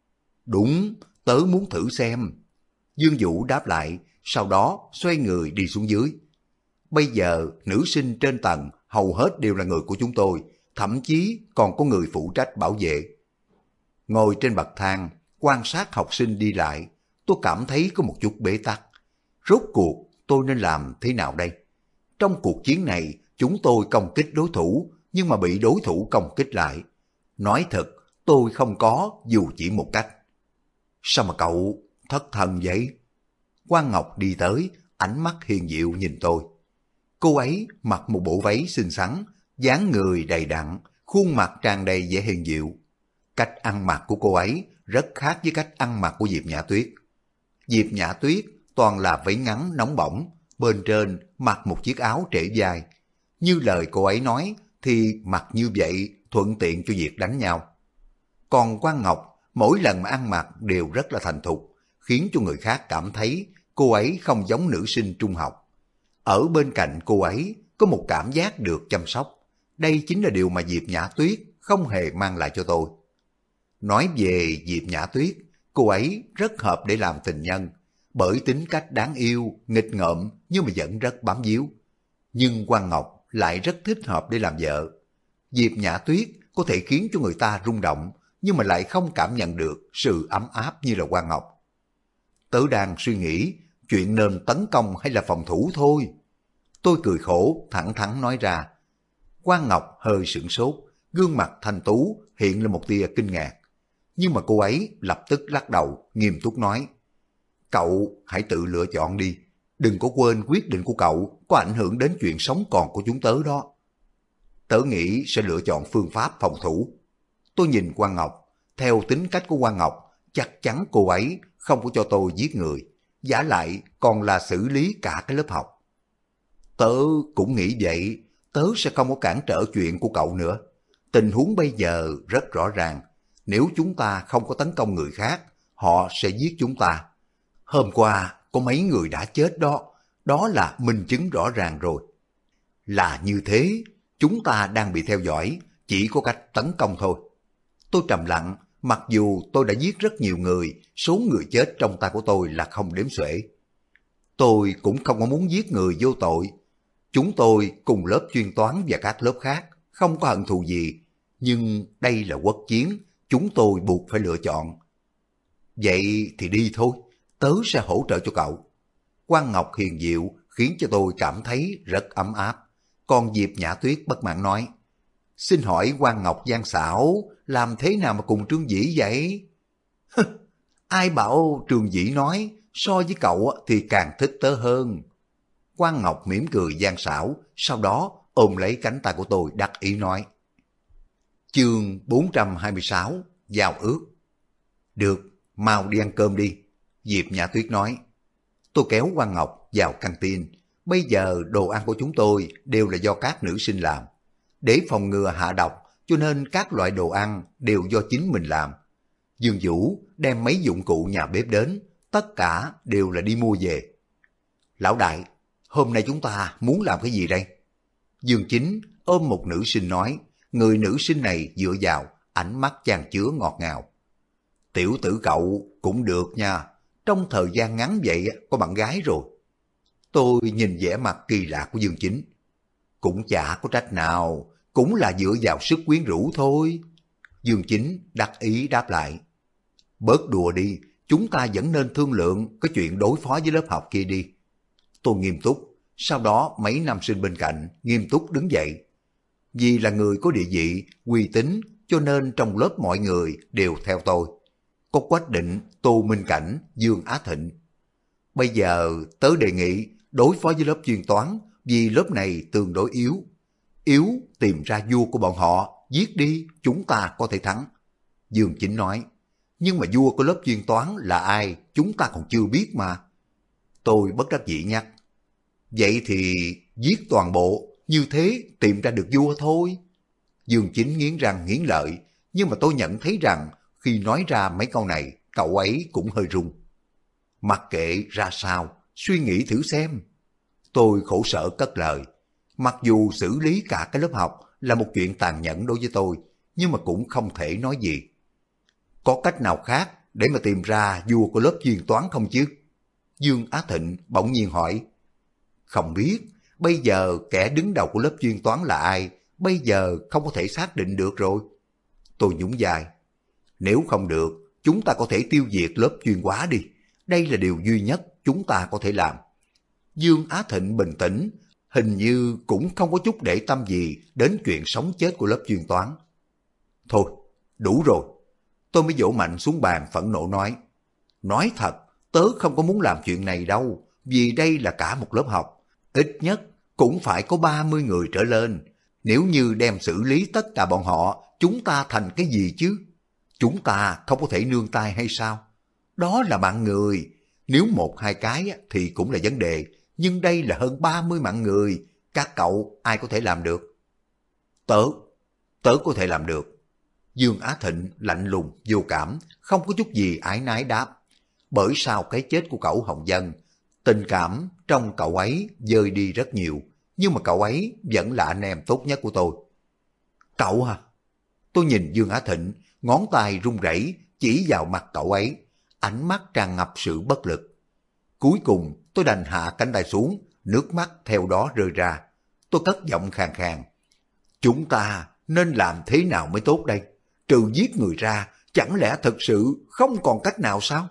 Đúng, tớ muốn thử xem. Dương Vũ đáp lại, sau đó xoay người đi xuống dưới. Bây giờ nữ sinh trên tầng hầu hết đều là người của chúng tôi, thậm chí còn có người phụ trách bảo vệ. Ngồi trên bậc thang, quan sát học sinh đi lại, tôi cảm thấy có một chút bế tắc. Rốt cuộc tôi nên làm thế nào đây? Trong cuộc chiến này, chúng tôi công kích đối thủ, nhưng mà bị đối thủ công kích lại. Nói thật, tôi không có dù chỉ một cách. Sao mà cậu thất thần vậy? Quan Ngọc đi tới, ánh mắt hiền diệu nhìn tôi. Cô ấy mặc một bộ váy xinh xắn, dáng người đầy đặn, khuôn mặt tràn đầy vẻ hiền diệu. Cách ăn mặc của cô ấy rất khác với cách ăn mặc của Diệp Nhã Tuyết. Diệp Nhã Tuyết toàn là váy ngắn nóng bỏng, bên trên mặc một chiếc áo trễ vai. Như lời cô ấy nói thì mặc như vậy thuận tiện cho việc đánh nhau. Còn Quan Ngọc mỗi lần mà ăn mặc đều rất là thành thục, khiến cho người khác cảm thấy cô ấy không giống nữ sinh trung học. Ở bên cạnh cô ấy có một cảm giác được chăm sóc. Đây chính là điều mà Diệp Nhã Tuyết không hề mang lại cho tôi. Nói về Diệp Nhã Tuyết, cô ấy rất hợp để làm tình nhân, bởi tính cách đáng yêu, nghịch ngợm nhưng mà vẫn rất bám víu. Nhưng Quan Ngọc lại rất thích hợp để làm vợ. Diệp Nhã Tuyết có thể khiến cho người ta rung động, nhưng mà lại không cảm nhận được sự ấm áp như là Quan Ngọc. Tớ đang suy nghĩ chuyện nên tấn công hay là phòng thủ thôi. Tôi cười khổ, thẳng thắn nói ra. Quan Ngọc hơi sửng sốt, gương mặt thanh tú hiện lên một tia kinh ngạc. Nhưng mà cô ấy lập tức lắc đầu, nghiêm túc nói. Cậu hãy tự lựa chọn đi, đừng có quên quyết định của cậu có ảnh hưởng đến chuyện sống còn của chúng tớ đó. Tớ nghĩ sẽ lựa chọn phương pháp phòng thủ. Tôi nhìn Quan Ngọc, theo tính cách của Quan Ngọc, chắc chắn cô ấy không có cho tôi giết người, vả lại còn là xử lý cả cái lớp học. Tớ cũng nghĩ vậy, tớ sẽ không có cản trở chuyện của cậu nữa. Tình huống bây giờ rất rõ ràng, nếu chúng ta không có tấn công người khác, họ sẽ giết chúng ta. Hôm qua có mấy người đã chết đó, đó là minh chứng rõ ràng rồi. Là như thế, chúng ta đang bị theo dõi, chỉ có cách tấn công thôi. Tôi trầm lặng, mặc dù tôi đã giết rất nhiều người, số người chết trong tay của tôi là không đếm xuể. Tôi cũng không có muốn giết người vô tội. Chúng tôi cùng lớp chuyên toán và các lớp khác, không có hận thù gì. Nhưng đây là quốc chiến, chúng tôi buộc phải lựa chọn. Vậy thì đi thôi, tớ sẽ hỗ trợ cho cậu. Quan Ngọc hiền diệu khiến cho tôi cảm thấy rất ấm áp. Còn Diệp Nhã Tuyết bất mãn nói. Xin hỏi Quan Ngọc gian xảo, làm thế nào mà cùng Trương Dĩ vậy? Ai bảo Trương Dĩ nói, so với cậu thì càng thích tớ hơn. Quan Ngọc mỉm cười gian xảo, sau đó ôm lấy cánh tay của tôi đắc ý nói. Chương 426, giao ước. Được, mau đi ăn cơm đi, Diệp Nhã Tuyết nói. Tôi kéo Quan Ngọc vào căng tin. Bây giờ đồ ăn của chúng tôi đều là do các nữ sinh làm. Để phòng ngừa hạ độc, cho nên các loại đồ ăn đều do chính mình làm. Dương Vũ đem mấy dụng cụ nhà bếp đến, tất cả đều là đi mua về. Lão đại, hôm nay chúng ta muốn làm cái gì đây? Dương Chính ôm một nữ sinh nói, người nữ sinh này dựa vào, ánh mắt chan chứa ngọt ngào. Tiểu tử cậu cũng được nha, trong thời gian ngắn vậy có bạn gái rồi. Tôi nhìn vẻ mặt kỳ lạ của Dương Chính. Cũng chả có trách nào, cũng là dựa vào sức quyến rũ thôi. Dương Chính đắc ý đáp lại. Bớt đùa đi, chúng ta vẫn nên thương lượng cái chuyện đối phó với lớp học kia đi. Tôi nghiêm túc, sau đó mấy nam sinh bên cạnh nghiêm túc đứng dậy. Vì là người có địa vị, uy tín, cho nên trong lớp mọi người đều theo tôi. Có Quách Định, Tô Minh Cảnh, Dương Á Thịnh. Bây giờ tớ đề nghị đối phó với lớp chuyên toán, vì lớp này tương đối yếu. Yếu tìm ra vua của bọn họ, giết đi, chúng ta có thể thắng. Dương Chính nói, nhưng mà vua của lớp chuyên toán là ai, chúng ta còn chưa biết mà. Tôi bất đắc dĩ nhắc, vậy thì giết toàn bộ, như thế tìm ra được vua thôi. Dương Chính nghiến răng nghiến lợi, nhưng mà tôi nhận thấy rằng khi nói ra mấy câu này, cậu ấy cũng hơi run. Mặc kệ ra sao, suy nghĩ thử xem. Tôi khổ sở cất lời. Mặc dù xử lý cả cái lớp học là một chuyện tàn nhẫn đối với tôi, nhưng mà cũng không thể nói gì. Có cách nào khác để mà tìm ra vua của lớp chuyên toán không chứ? Dương Á Thịnh bỗng nhiên hỏi. Không biết, bây giờ kẻ đứng đầu của lớp chuyên toán là ai, bây giờ không có thể xác định được rồi. Tôi nhún vai. Nếu không được, chúng ta có thể tiêu diệt lớp chuyên hóa đi. Đây là điều duy nhất chúng ta có thể làm. Dương Á Thịnh bình tĩnh, hình như cũng không có chút để tâm gì đến chuyện sống chết của lớp chuyên toán. Thôi, đủ rồi. Tôi mới vỗ mạnh xuống bàn phẫn nộ nói. Nói thật, tớ không có muốn làm chuyện này đâu, vì đây là cả một lớp học. Ít nhất cũng phải có 30 người trở lên. Nếu như đem xử lý tất cả bọn họ, chúng ta thành cái gì chứ? Chúng ta không có thể nương tay hay sao? Đó là mạng người. Nếu một hai cái thì cũng là vấn đề, nhưng đây là hơn 30 mạng người. Các cậu ai có thể làm được? Tớ có thể làm được. Dương Á Thịnh lạnh lùng, vô cảm, không có chút gì ái nái đáp. Bởi sau cái chết của cậu Hồng Dân, tình cảm trong cậu ấy dời đi rất nhiều, nhưng mà cậu ấy vẫn là anh em tốt nhất của tôi. Cậu à? Tôi nhìn Dương Á Thịnh, ngón tay run rẩy chỉ vào mặt cậu ấy, ánh mắt tràn ngập sự bất lực. Cuối cùng tôi đành hạ cánh tay xuống, nước mắt theo đó rơi ra. Tôi cất giọng khàn khàn. Chúng ta nên làm thế nào mới tốt đây? Trừ giết người ra, chẳng lẽ thật sự không còn cách nào sao?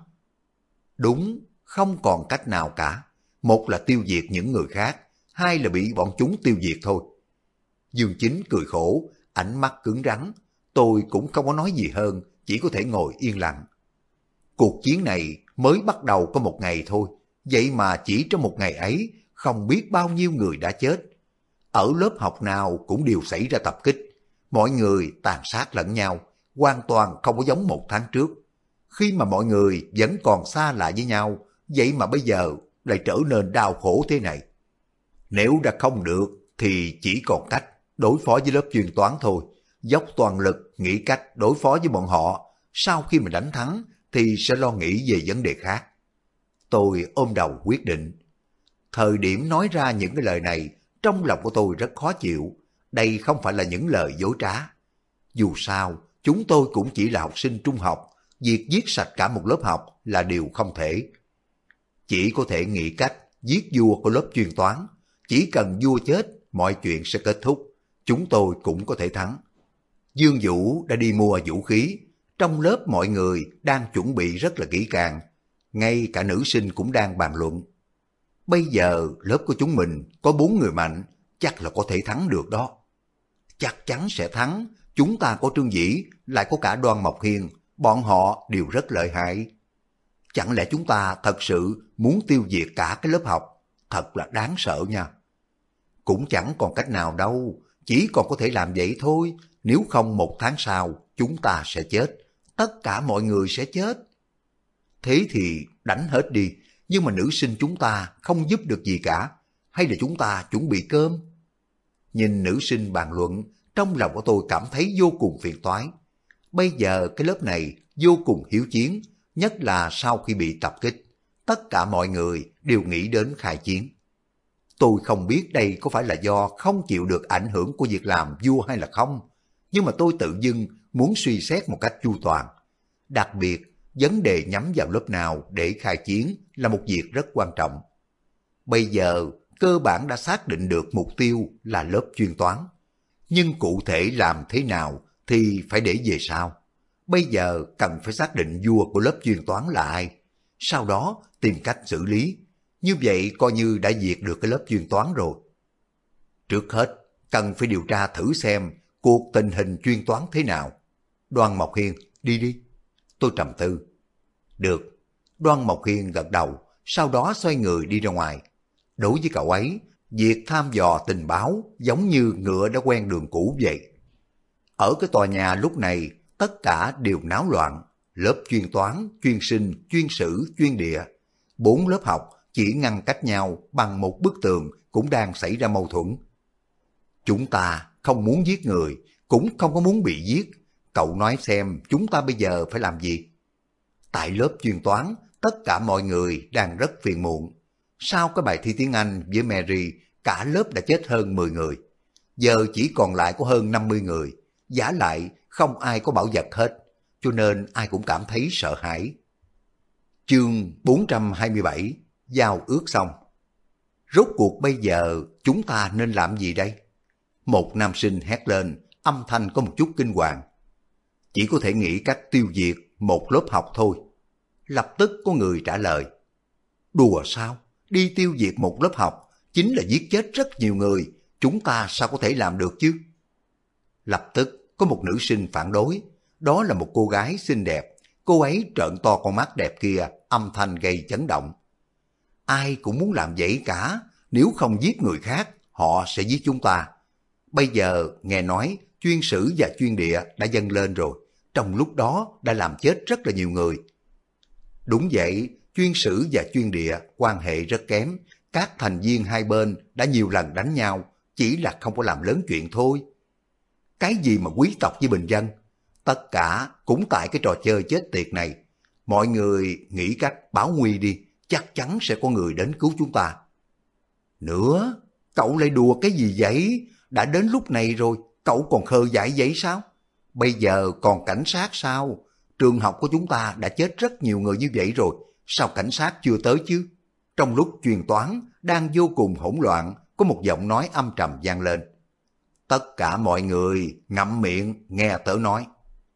Đúng, không còn cách nào cả. Một là tiêu diệt những người khác, hai là bị bọn chúng tiêu diệt thôi. Dương Chính cười khổ, ánh mắt cứng rắn. Tôi cũng không có nói gì hơn, chỉ có thể ngồi yên lặng. Cuộc chiến này mới bắt đầu có một ngày thôi, vậy mà chỉ trong một ngày ấy, không biết bao nhiêu người đã chết. Ở lớp học nào cũng đều xảy ra tập kích, mọi người tàn sát lẫn nhau, hoàn toàn không có giống một tháng trước. Khi mà mọi người vẫn còn xa lạ với nhau, vậy mà bây giờ lại trở nên đau khổ thế này. Nếu đã không được thì chỉ còn cách đối phó với lớp chuyên toán thôi, dốc toàn lực nghĩ cách đối phó với bọn họ, sau khi mà đánh thắng thì sẽ lo nghĩ về vấn đề khác. Tôi ôm đầu quyết định. Thời điểm nói ra những cái lời này, trong lòng của tôi rất khó chịu, đây không phải là những lời dối trá. Dù sao, chúng tôi cũng chỉ là học sinh trung học, việc giết sạch cả một lớp học là điều không thể. Chỉ có thể nghĩ cách giết vua của lớp chuyên toán, chỉ cần vua chết, mọi chuyện sẽ kết thúc, chúng tôi cũng có thể thắng. Dương Vũ đã đi mua vũ khí, trong lớp mọi người đang chuẩn bị rất là kỹ càng, ngay cả nữ sinh cũng đang bàn luận. Bây giờ lớp của chúng mình có 4 người mạnh, chắc là có thể thắng được đó. Chắc chắn sẽ thắng, chúng ta có Trương Dĩ, lại có cả Đoan Mộc Hiên, bọn họ đều rất lợi hại. Chẳng lẽ chúng ta thật sự muốn tiêu diệt cả cái lớp học, thật là đáng sợ nha. Cũng chẳng còn cách nào đâu, chỉ còn có thể làm vậy thôi, nếu không 1 tháng sau chúng ta sẽ chết, tất cả mọi người sẽ chết. Thế thì đánh hết đi, nhưng mà nữ sinh chúng ta không giúp được gì cả, hay là chúng ta chuẩn bị cơm? Nhìn nữ sinh bàn luận, trong lòng của tôi cảm thấy vô cùng phiền toái. Bây giờ cái lớp này vô cùng hiếu chiến, nhất là sau khi bị tập kích, tất cả mọi người đều nghĩ đến khai chiến. Tôi không biết đây có phải là do không chịu được ảnh hưởng của việc làm vua hay là không, nhưng mà tôi tự dưng muốn suy xét một cách chu toàn. Đặc biệt, vấn đề nhắm vào lớp nào để khai chiến là một việc rất quan trọng. Bây giờ, cơ bản đã xác định được mục tiêu là lớp chuyên toán. Nhưng cụ thể làm thế nào thì phải để về sau. Bây giờ cần phải xác định vua của lớp chuyên toán là ai, sau đó tìm cách xử lý. Như vậy coi như đã diệt được cái lớp chuyên toán rồi. Trước hết, cần phải điều tra thử xem cuộc tình hình chuyên toán thế nào. Đoan Mộc Hiên, đi đi. Tôi trầm tư. Được. Đoan Mộc Hiên gật đầu, sau đó xoay người đi ra ngoài. Đối với cậu ấy, việc thăm dò tình báo giống như ngựa đã quen đường cũ vậy. Ở cái tòa nhà lúc này, tất cả đều náo loạn. Lớp chuyên toán, chuyên sinh, chuyên sử, chuyên địa. 4 lớp học chỉ ngăn cách nhau bằng một bức tường cũng đang xảy ra mâu thuẫn. Chúng ta không muốn giết người, cũng không có muốn bị giết. Cậu nói xem chúng ta bây giờ phải làm gì? Tại lớp chuyên toán, tất cả mọi người đang rất phiền muộn. Sau cái bài thi tiếng Anh với Mary, cả lớp đã chết hơn 10 người. Giờ chỉ còn lại có hơn 50 người. Giả lại không ai có bảo vật hết, cho nên ai cũng cảm thấy sợ hãi. Chương 427, giao ước xong. Rốt cuộc bây giờ chúng ta nên làm gì đây? Một nam sinh hét lên, âm thanh có một chút kinh hoàng. Chỉ có thể nghĩ cách tiêu diệt một lớp học thôi. Lập tức có người trả lời. Đùa sao? Đi tiêu diệt một lớp học chính là giết chết rất nhiều người, chúng ta sao có thể làm được chứ? Lập tức có một nữ sinh phản đối. Đó là một cô gái xinh đẹp. Cô ấy trợn to con mắt đẹp kia, âm thanh gây chấn động. Ai cũng muốn làm vậy cả, nếu không giết người khác, họ sẽ giết chúng ta. Bây giờ nghe nói chuyên sử và chuyên địa đã dâng lên rồi, trong lúc đó đã làm chết rất là nhiều người. Đúng vậy, chuyên sử và chuyên địa quan hệ rất kém, các thành viên hai bên đã nhiều lần đánh nhau, chỉ là không có làm lớn chuyện thôi. Cái gì mà quý tộc với bình dân? Tất cả cũng tại cái trò chơi chết tiệt này. Mọi người nghĩ cách báo nguy đi, chắc chắn sẽ có người đến cứu chúng ta. Nữa, cậu lại đùa cái gì vậy? Đã đến lúc này rồi, cậu còn khờ dại vậy sao? Bây giờ còn cảnh sát sao? Trường học của chúng ta đã chết rất nhiều người như vậy rồi, sao cảnh sát chưa tới chứ? Trong lúc truyền toán đang vô cùng hỗn loạn, có một giọng nói âm trầm vang lên. Tất cả mọi người ngậm miệng nghe tớ nói.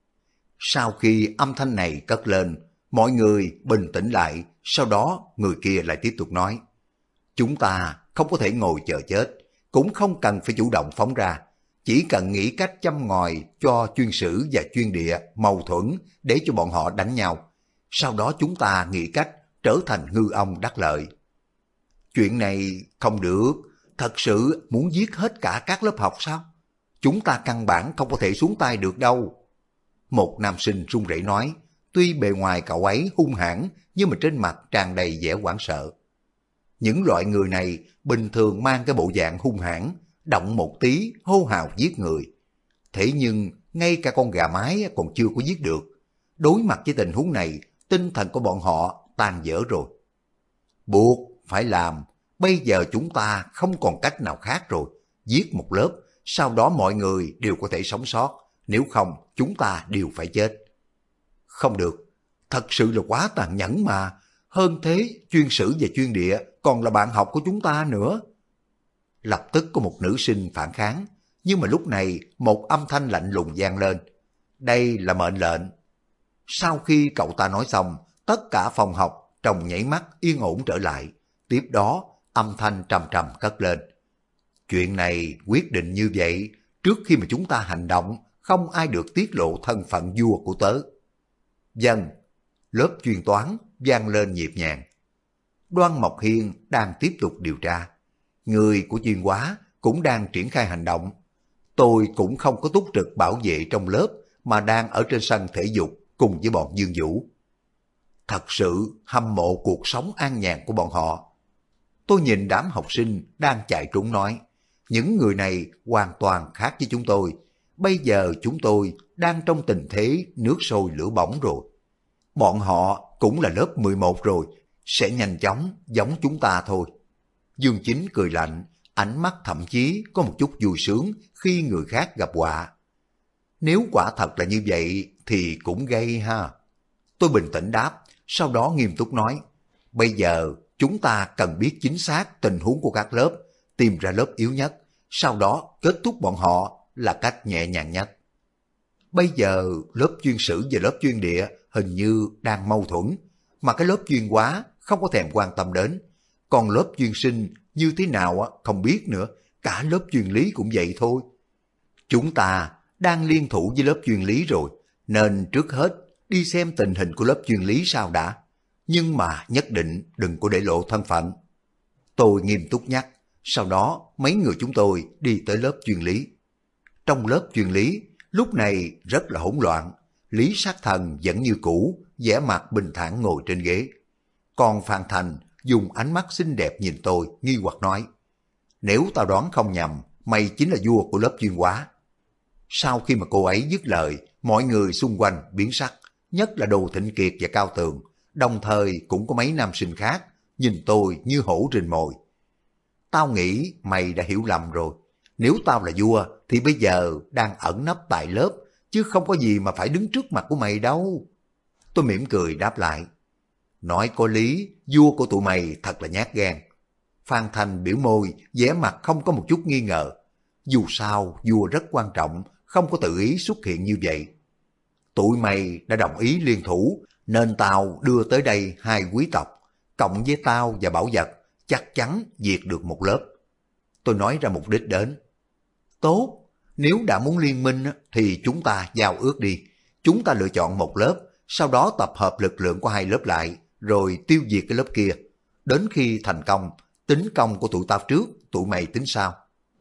Sau khi âm thanh này cất lên, mọi người bình tĩnh lại, sau đó người kia lại tiếp tục nói. Chúng ta không có thể ngồi chờ chết, cũng không cần phải chủ động phóng ra, chỉ cần nghĩ cách châm ngòi cho chuyên sử và chuyên địa mâu thuẫn để cho bọn họ đánh nhau. Sau đó chúng ta nghĩ cách trở thành ngư ông đắc lợi. Chuyện này không được, thật sự muốn giết hết cả các lớp học sao? Chúng ta căn bản không có thể xuống tay được đâu. Một nam sinh run rẩy nói, tuy bề ngoài cậu ấy hung hãn nhưng mà trên mặt tràn đầy vẻ hoảng sợ. Những loại người này bình thường mang cái bộ dạng hung hãn, động một tí hô hào giết người. Thế nhưng ngay cả con gà mái còn chưa có giết được. Đối mặt với tình huống này, tinh thần của bọn họ tan vỡ rồi. Buộc phải làm, bây giờ chúng ta không còn cách nào khác rồi. Giết một lớp, sau đó mọi người đều có thể sống sót, nếu không chúng ta đều phải chết. Không được, thật sự là quá tàn nhẫn mà. Hơn thế, chuyên sử và chuyên địa còn là bạn học của chúng ta nữa. Lập tức có một nữ sinh phản kháng, nhưng mà lúc này một âm thanh lạnh lùng vang lên. Đây là mệnh lệnh. Sau khi cậu ta nói xong, tất cả phòng học trong nhảy mắt yên ổn trở lại. Tiếp đó, âm thanh trầm trầm cất lên. Chuyện này quyết định như vậy, trước khi mà chúng ta hành động, không ai được tiết lộ thân phận vua của tớ. Vâng, lớp chuyên toán vang lên nhịp nhàng. Đoan Mộc Hiên đang tiếp tục điều tra. Người của chuyên hóa cũng đang triển khai hành động. Tôi cũng không có túc trực bảo vệ trong lớp mà đang ở trên sân thể dục cùng với bọn Dương Vũ. Thật sự hâm mộ cuộc sống an nhàn của bọn họ. Tôi nhìn đám học sinh đang chạy trốn nói, những người này hoàn toàn khác với chúng tôi. Bây giờ chúng tôi đang trong tình thế nước sôi lửa bỏng rồi. Bọn họ cũng là lớp 11 rồi, sẽ nhanh chóng giống chúng ta thôi. Dương Chính cười lạnh, ánh mắt thậm chí có một chút vui sướng khi người khác gặp họa. Nếu quả thật là như vậy thì cũng gây ha. Tôi bình tĩnh đáp, sau đó nghiêm túc nói, bây giờ chúng ta cần biết chính xác tình huống của các lớp, tìm ra lớp yếu nhất, sau đó kết thúc bọn họ là cách nhẹ nhàng nhất. Bây giờ lớp chuyên sử và lớp chuyên địa hình như đang mâu thuẫn, mà cái lớp chuyên hóa không có thèm quan tâm đến. Còn lớp chuyên sinh như thế nào không biết nữa, cả lớp chuyên lý cũng vậy thôi. Chúng ta đang liên thủ với lớp chuyên lý rồi, nên trước hết đi xem tình hình của lớp chuyên lý sao đã. Nhưng mà nhất định đừng có để lộ thân phận. Tôi nghiêm túc nhắc, sau đó mấy người chúng tôi đi tới lớp chuyên lý. Trong lớp chuyên lý, lúc này rất là hỗn loạn. Lý Sát Thần vẫn như cũ, vẻ mặt bình thản ngồi trên ghế. Còn Phan Thành dùng ánh mắt xinh đẹp nhìn tôi, nghi hoặc nói, nếu tao đoán không nhầm, mày chính là vua của lớp chuyên hóa. Sau khi mà cô ấy dứt lời, mọi người xung quanh biến sắc, nhất là Đồ Thịnh Kiệt và Cao Tường, đồng thời cũng có mấy nam sinh khác, nhìn tôi như hổ rình mồi. Tao nghĩ mày đã hiểu lầm rồi, nếu tao là vua thì bây giờ đang ẩn nấp tại lớp, chứ không có gì mà phải đứng trước mặt của mày đâu. Tôi mỉm cười đáp lại, nói có lý, vua của tụi mày thật là nhát gan. Phan Thành biểu môi, vẻ mặt không có một chút nghi ngờ. Dù sao, vua rất quan trọng, không có tự ý xuất hiện như vậy. Tụi mày đã đồng ý liên thủ, nên tao đưa tới đây 2 quý tộc, cộng với tao và bảo vật, chắc chắn diệt được một lớp. Tôi nói ra mục đích đến. Tốt, nếu đã muốn liên minh thì chúng ta giao ước đi. Chúng ta lựa chọn một lớp, sau đó tập hợp lực lượng của 2 lớp lại, rồi tiêu diệt cái lớp kia. Đến khi thành công, tính công của tụi tao trước, tụi mày tính sao?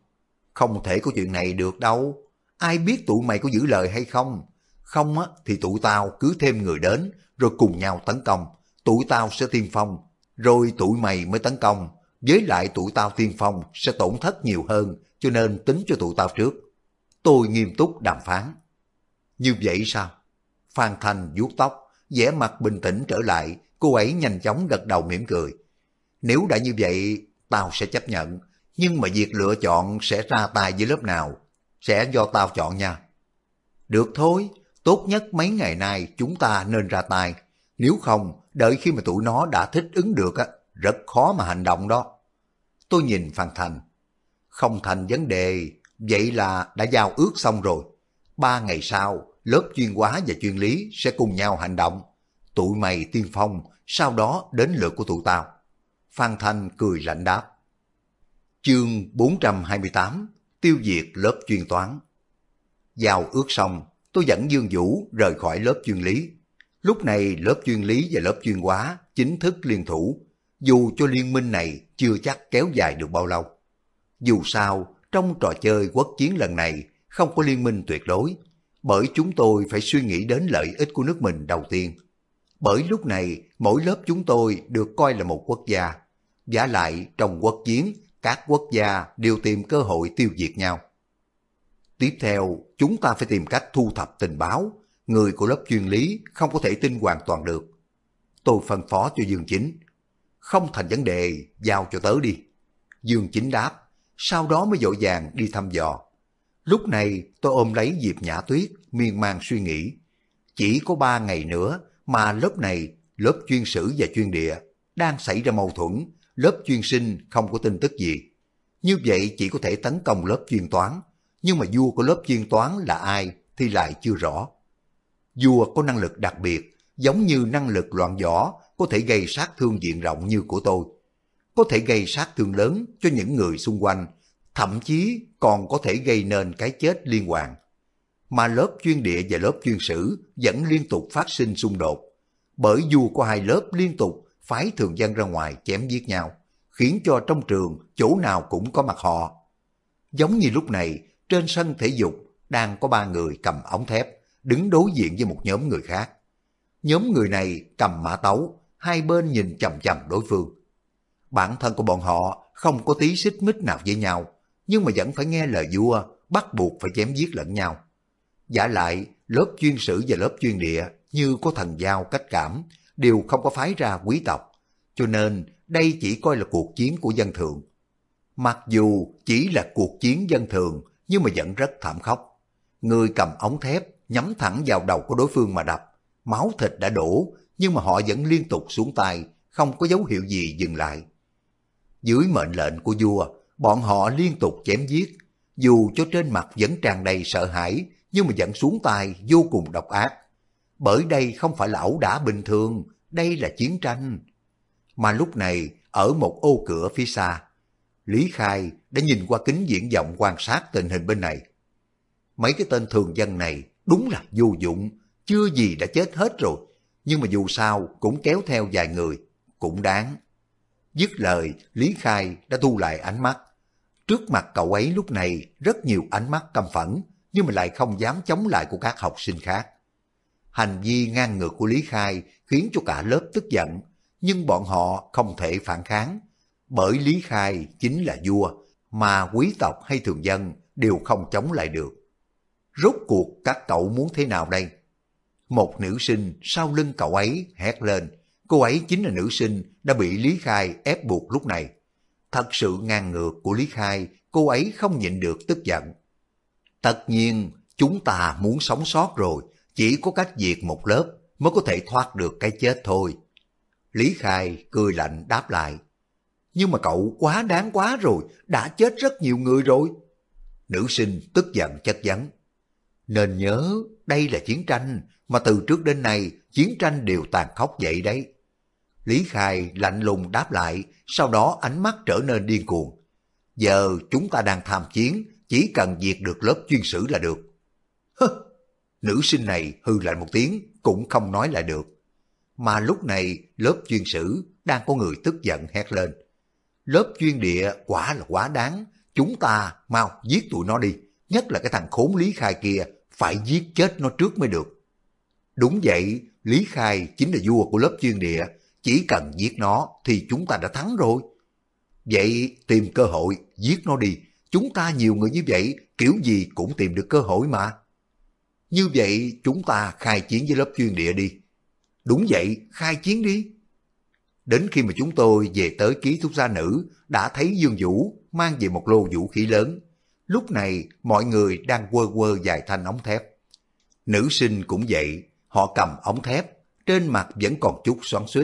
Không thể có chuyện này được đâu. Ai biết tụi mày có giữ lời hay không? Không á, thì tụi tao cứ thêm người đến, rồi cùng nhau tấn công. Tụi tao sẽ tiên phong, rồi tụi mày mới tấn công. Với lại tụi tao tiên phong sẽ tổn thất nhiều hơn, cho nên tính cho tụi tao trước. Tôi nghiêm túc đàm phán. Như vậy sao? Phan Thành vuốt tóc, vẻ mặt bình tĩnh trở lại, cô ấy nhanh chóng gật đầu mỉm cười. Nếu đã như vậy, tao sẽ chấp nhận, nhưng mà việc lựa chọn sẽ ra tay với lớp nào, sẽ do tao chọn nha. Được thôi, tốt nhất mấy ngày nay chúng ta nên ra tay, nếu không, đợi khi mà tụi nó đã thích ứng được, rất khó mà hành động đó. Tôi nhìn Phan Thành, Không thành vấn đề, vậy là đã giao ước xong rồi. 3 ngày sau, lớp chuyên hóa và chuyên lý sẽ cùng nhau hành động. Tụi mày tiên phong, sau đó đến lượt của tụi tao. Phan Thanh cười lạnh đáp. Chương 428, tiêu diệt lớp chuyên toán. Giao ước xong, tôi dẫn Dương Vũ rời khỏi lớp chuyên lý. Lúc này lớp chuyên lý và lớp chuyên hóa chính thức liên thủ, dù cho liên minh này chưa chắc kéo dài được bao lâu. Dù sao, trong trò chơi quốc chiến lần này không có liên minh tuyệt đối, bởi chúng tôi phải suy nghĩ đến lợi ích của nước mình đầu tiên. Bởi lúc này, mỗi lớp chúng tôi được coi là một quốc gia. Vả lại, trong quốc chiến, các quốc gia đều tìm cơ hội tiêu diệt nhau. Tiếp theo, chúng ta phải tìm cách thu thập tình báo. Người của lớp chuyên lý không có thể tin hoàn toàn được. Tôi phân phó cho Dương Chính. Không thành vấn đề, giao cho tớ đi. Dương Chính đáp, sau đó mới vội vàng đi thăm dò. Lúc này tôi ôm lấy Diệp Nhã Tuyết, miên man suy nghĩ. Chỉ có 3 ngày nữa mà lớp này, lớp chuyên sử và chuyên địa, đang xảy ra mâu thuẫn, lớp chuyên sinh không có tin tức gì. Như vậy chỉ có thể tấn công lớp chuyên toán, nhưng mà vua của lớp chuyên toán là ai thì lại chưa rõ. Vua có năng lực đặc biệt, giống như năng lực loạn võ có thể gây sát thương diện rộng như của tôi. Có thể gây sát thương lớn cho những người xung quanh, thậm chí còn có thể gây nên cái chết liên hoàn. Mà lớp chuyên địa và lớp chuyên sử vẫn liên tục phát sinh xung đột, bởi vua của hai lớp liên tục phái thường dân ra ngoài chém giết nhau, khiến cho trong trường chỗ nào cũng có mặt họ. Giống như lúc này, trên sân thể dục đang có 3 người cầm ống thép, đứng đối diện với một nhóm người khác. Nhóm người này cầm mã tấu, hai bên nhìn chằm chằm đối phương. Bản thân của bọn họ không có tí xích mích nào với nhau, nhưng mà vẫn phải nghe lời vua, bắt buộc phải chém giết lẫn nhau. Vả lại, lớp chuyên sử và lớp chuyên địa như có thần giao cách cảm, đều không có phái ra quý tộc, cho nên đây chỉ coi là cuộc chiến của dân thường. Mặc dù chỉ là cuộc chiến dân thường, nhưng mà vẫn rất thảm khốc. Người cầm ống thép nhắm thẳng vào đầu của đối phương mà đập, máu thịt đã đổ, nhưng mà họ vẫn liên tục xuống tay, không có dấu hiệu gì dừng lại. Dưới mệnh lệnh của vua, bọn họ liên tục chém giết, dù cho trên mặt vẫn tràn đầy sợ hãi, nhưng mà vẫn xuống tay vô cùng độc ác. Bởi đây không phải là ẩu đả bình thường, đây là chiến tranh. Mà lúc này, ở một ô cửa phía xa, Lý Khai đã nhìn qua kính viễn vọng quan sát tình hình bên này. Mấy cái tên thường dân này đúng là vô dụng, chưa gì đã chết hết rồi, nhưng mà dù sao cũng kéo theo vài người, cũng đáng. Dứt lời, Lý Khai đã thu lại ánh mắt. Trước mặt cậu ấy lúc này rất nhiều ánh mắt căm phẫn, nhưng mà lại không dám chống lại của các học sinh khác. Hành vi ngang ngược của Lý Khai khiến cho cả lớp tức giận, nhưng bọn họ không thể phản kháng, bởi Lý Khai chính là vua, mà quý tộc hay thường dân đều không chống lại được. Rốt cuộc các cậu muốn thế nào đây? Một nữ sinh sau lưng cậu ấy hét lên, cô ấy chính là nữ sinh đã bị Lý Khai ép buộc lúc này. Thật sự ngang ngược của Lý Khai, cô ấy không nhịn được tức giận. Tất nhiên, chúng ta muốn sống sót rồi, chỉ có cách diệt một lớp mới có thể thoát được cái chết thôi. Lý Khai cười lạnh đáp lại. Nhưng mà cậu quá đáng quá rồi, đã chết rất nhiều người rồi. Nữ sinh tức giận chất vấn. Nên nhớ, đây là chiến tranh, mà từ trước đến nay, chiến tranh đều tàn khốc vậy đấy. Lý Khai lạnh lùng đáp lại, sau đó ánh mắt trở nên điên cuồng. Giờ chúng ta đang tham chiến, chỉ cần diệt được lớp chuyên sử là được. Hơ! Nữ sinh này hư lạnh một tiếng, cũng không nói lại được. Mà lúc này, lớp chuyên sử đang có người tức giận hét lên. Lớp chuyên địa quả là quá đáng, chúng ta mau giết tụi nó đi, nhất là cái thằng khốn Lý Khai kia, phải giết chết nó trước mới được. Đúng vậy, Lý Khai chính là vua của lớp chuyên địa, chỉ cần giết nó thì chúng ta đã thắng rồi. Vậy tìm cơ hội giết nó đi, chúng ta nhiều người như vậy, kiểu gì cũng tìm được cơ hội mà. Như vậy chúng ta khai chiến với lớp chuyên địa đi. Đúng vậy, khai chiến đi. Đến khi mà chúng tôi về tới ký túc xá nữ, đã thấy Dương Vũ mang về một lô vũ khí lớn. Lúc này mọi người đang quơ quơ vài thanh ống thép. Nữ sinh cũng vậy, họ cầm ống thép, trên mặt vẫn còn chút xoắn xuýt.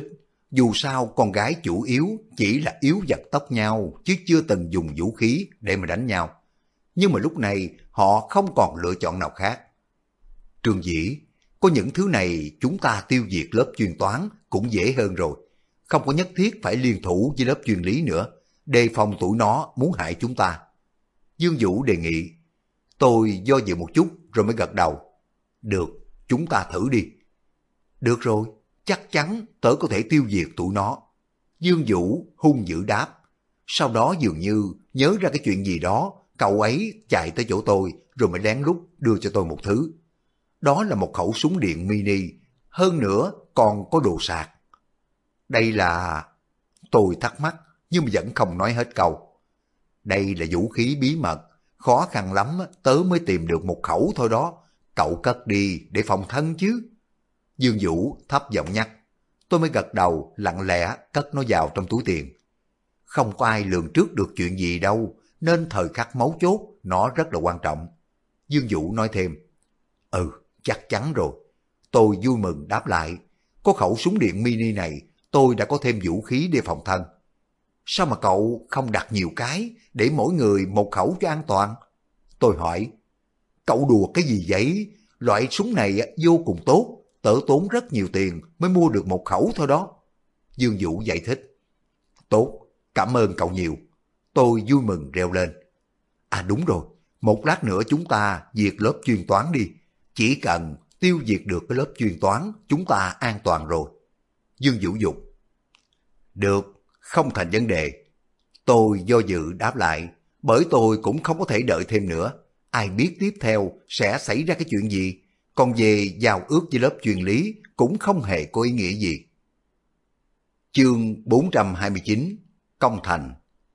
Dù sao con gái chủ yếu chỉ là yếu vật tóc nhau chứ chưa từng dùng vũ khí để mà đánh nhau. Nhưng mà lúc này họ không còn lựa chọn nào khác. Trương Dĩ, có những thứ này chúng ta tiêu diệt lớp chuyên toán cũng dễ hơn rồi. Không có nhất thiết phải liên thủ với lớp chuyên lý nữa, đề phòng tụi nó muốn hại chúng ta. Dương Vũ đề nghị. Tôi do dự một chút rồi mới gật đầu. Được, chúng ta thử đi. Được rồi, chắc chắn tớ có thể tiêu diệt tụi nó. Dương Vũ hung dữ đáp. Sau đó dường như nhớ ra cái chuyện gì đó, cậu ấy chạy tới chỗ tôi rồi mới lén lút đưa cho tôi một thứ. Đó là một khẩu súng điện mini, hơn nữa còn có đồ sạc. Đây là... Tôi thắc mắc nhưng mà vẫn không nói hết câu. Đây là vũ khí bí mật, khó khăn lắm tớ mới tìm được một khẩu thôi đó. Cậu cất đi để phòng thân chứ. Dương Vũ thấp giọng nhắc. Tôi mới gật đầu lặng lẽ cất nó vào trong túi tiền. Không có ai lường trước được chuyện gì đâu, nên thời khắc mấu chốt nó rất là quan trọng. Dương Vũ nói thêm. Ừ, chắc chắn rồi. Tôi vui mừng đáp lại. Có khẩu súng điện mini này, tôi đã có thêm vũ khí để phòng thân. Sao mà cậu không đặt nhiều cái, để mỗi người một khẩu cho an toàn? Tôi hỏi. Cậu đùa cái gì vậy? Loại súng này vô cùng tốt, tớ tốn rất nhiều tiền mới mua được một khẩu thôi đó. Dương Vũ giải thích. Tốt, cảm ơn cậu nhiều. Tôi vui mừng reo lên. À đúng rồi, một lát nữa chúng ta diệt lớp chuyên toán đi. Chỉ cần tiêu diệt được cái lớp chuyên toán, chúng ta an toàn rồi. Dương Vũ dục. Được, không thành vấn đề. Tôi do dự đáp lại, bởi tôi cũng không có thể đợi thêm nữa. Ai biết tiếp theo sẽ xảy ra cái chuyện gì, còn về giao ước với lớp chuyên lý cũng không hề có ý nghĩa gì. Chương 429 Công thành.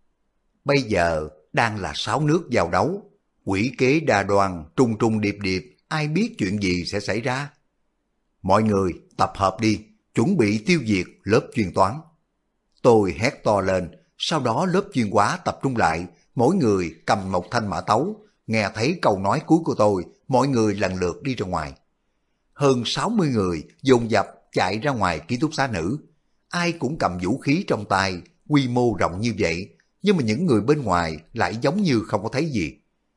Bây giờ đang là 6 nước giao đấu, quỷ kế đa đoan, trùng trùng điệp điệp, ai biết chuyện gì sẽ xảy ra. Mọi người tập hợp đi, chuẩn bị tiêu diệt lớp chuyên toán. Tôi hét to lên, sau đó lớp chuyên hóa tập trung lại, mỗi người cầm một thanh mã tấu. Nghe thấy câu nói cuối của tôi, mọi người lần lượt đi ra ngoài. Hơn 60 người dồn dập chạy ra ngoài ký túc xá nữ. Ai cũng cầm vũ khí trong tay, quy mô rộng như vậy, nhưng mà những người bên ngoài lại giống như không có thấy gì.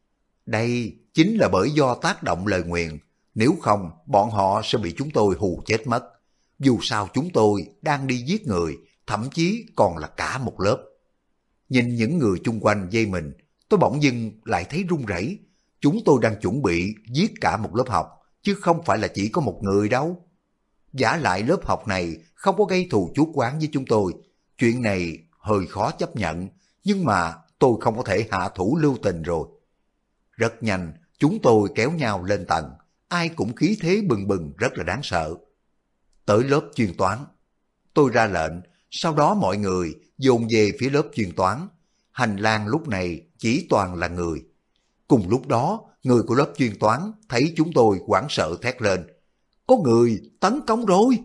Đây chính là bởi do tác động lời nguyền, nếu không bọn họ sẽ bị chúng tôi hù chết mất. Dù sao chúng tôi đang đi giết người, thậm chí còn là cả một lớp. Nhìn những người chung quanh dây mình, tôi bỗng dưng lại thấy run rẩy. Chúng tôi đang chuẩn bị giết cả một lớp học, chứ không phải là chỉ có một người đâu. Vả lại lớp học này không có gây thù chuốc oán với chúng tôi. Chuyện này hơi khó chấp nhận, nhưng mà tôi không có thể hạ thủ lưu tình rồi. Rất nhanh, chúng tôi kéo nhau lên tầng, ai cũng khí thế bừng bừng rất là đáng sợ. Tới lớp chuyên toán, tôi ra lệnh, sau đó mọi người dồn về phía lớp chuyên toán. Hành lang lúc này chỉ toàn là người. Cùng lúc đó, người của lớp chuyên toán thấy chúng tôi hoảng sợ thét lên. Có người tấn công rồi!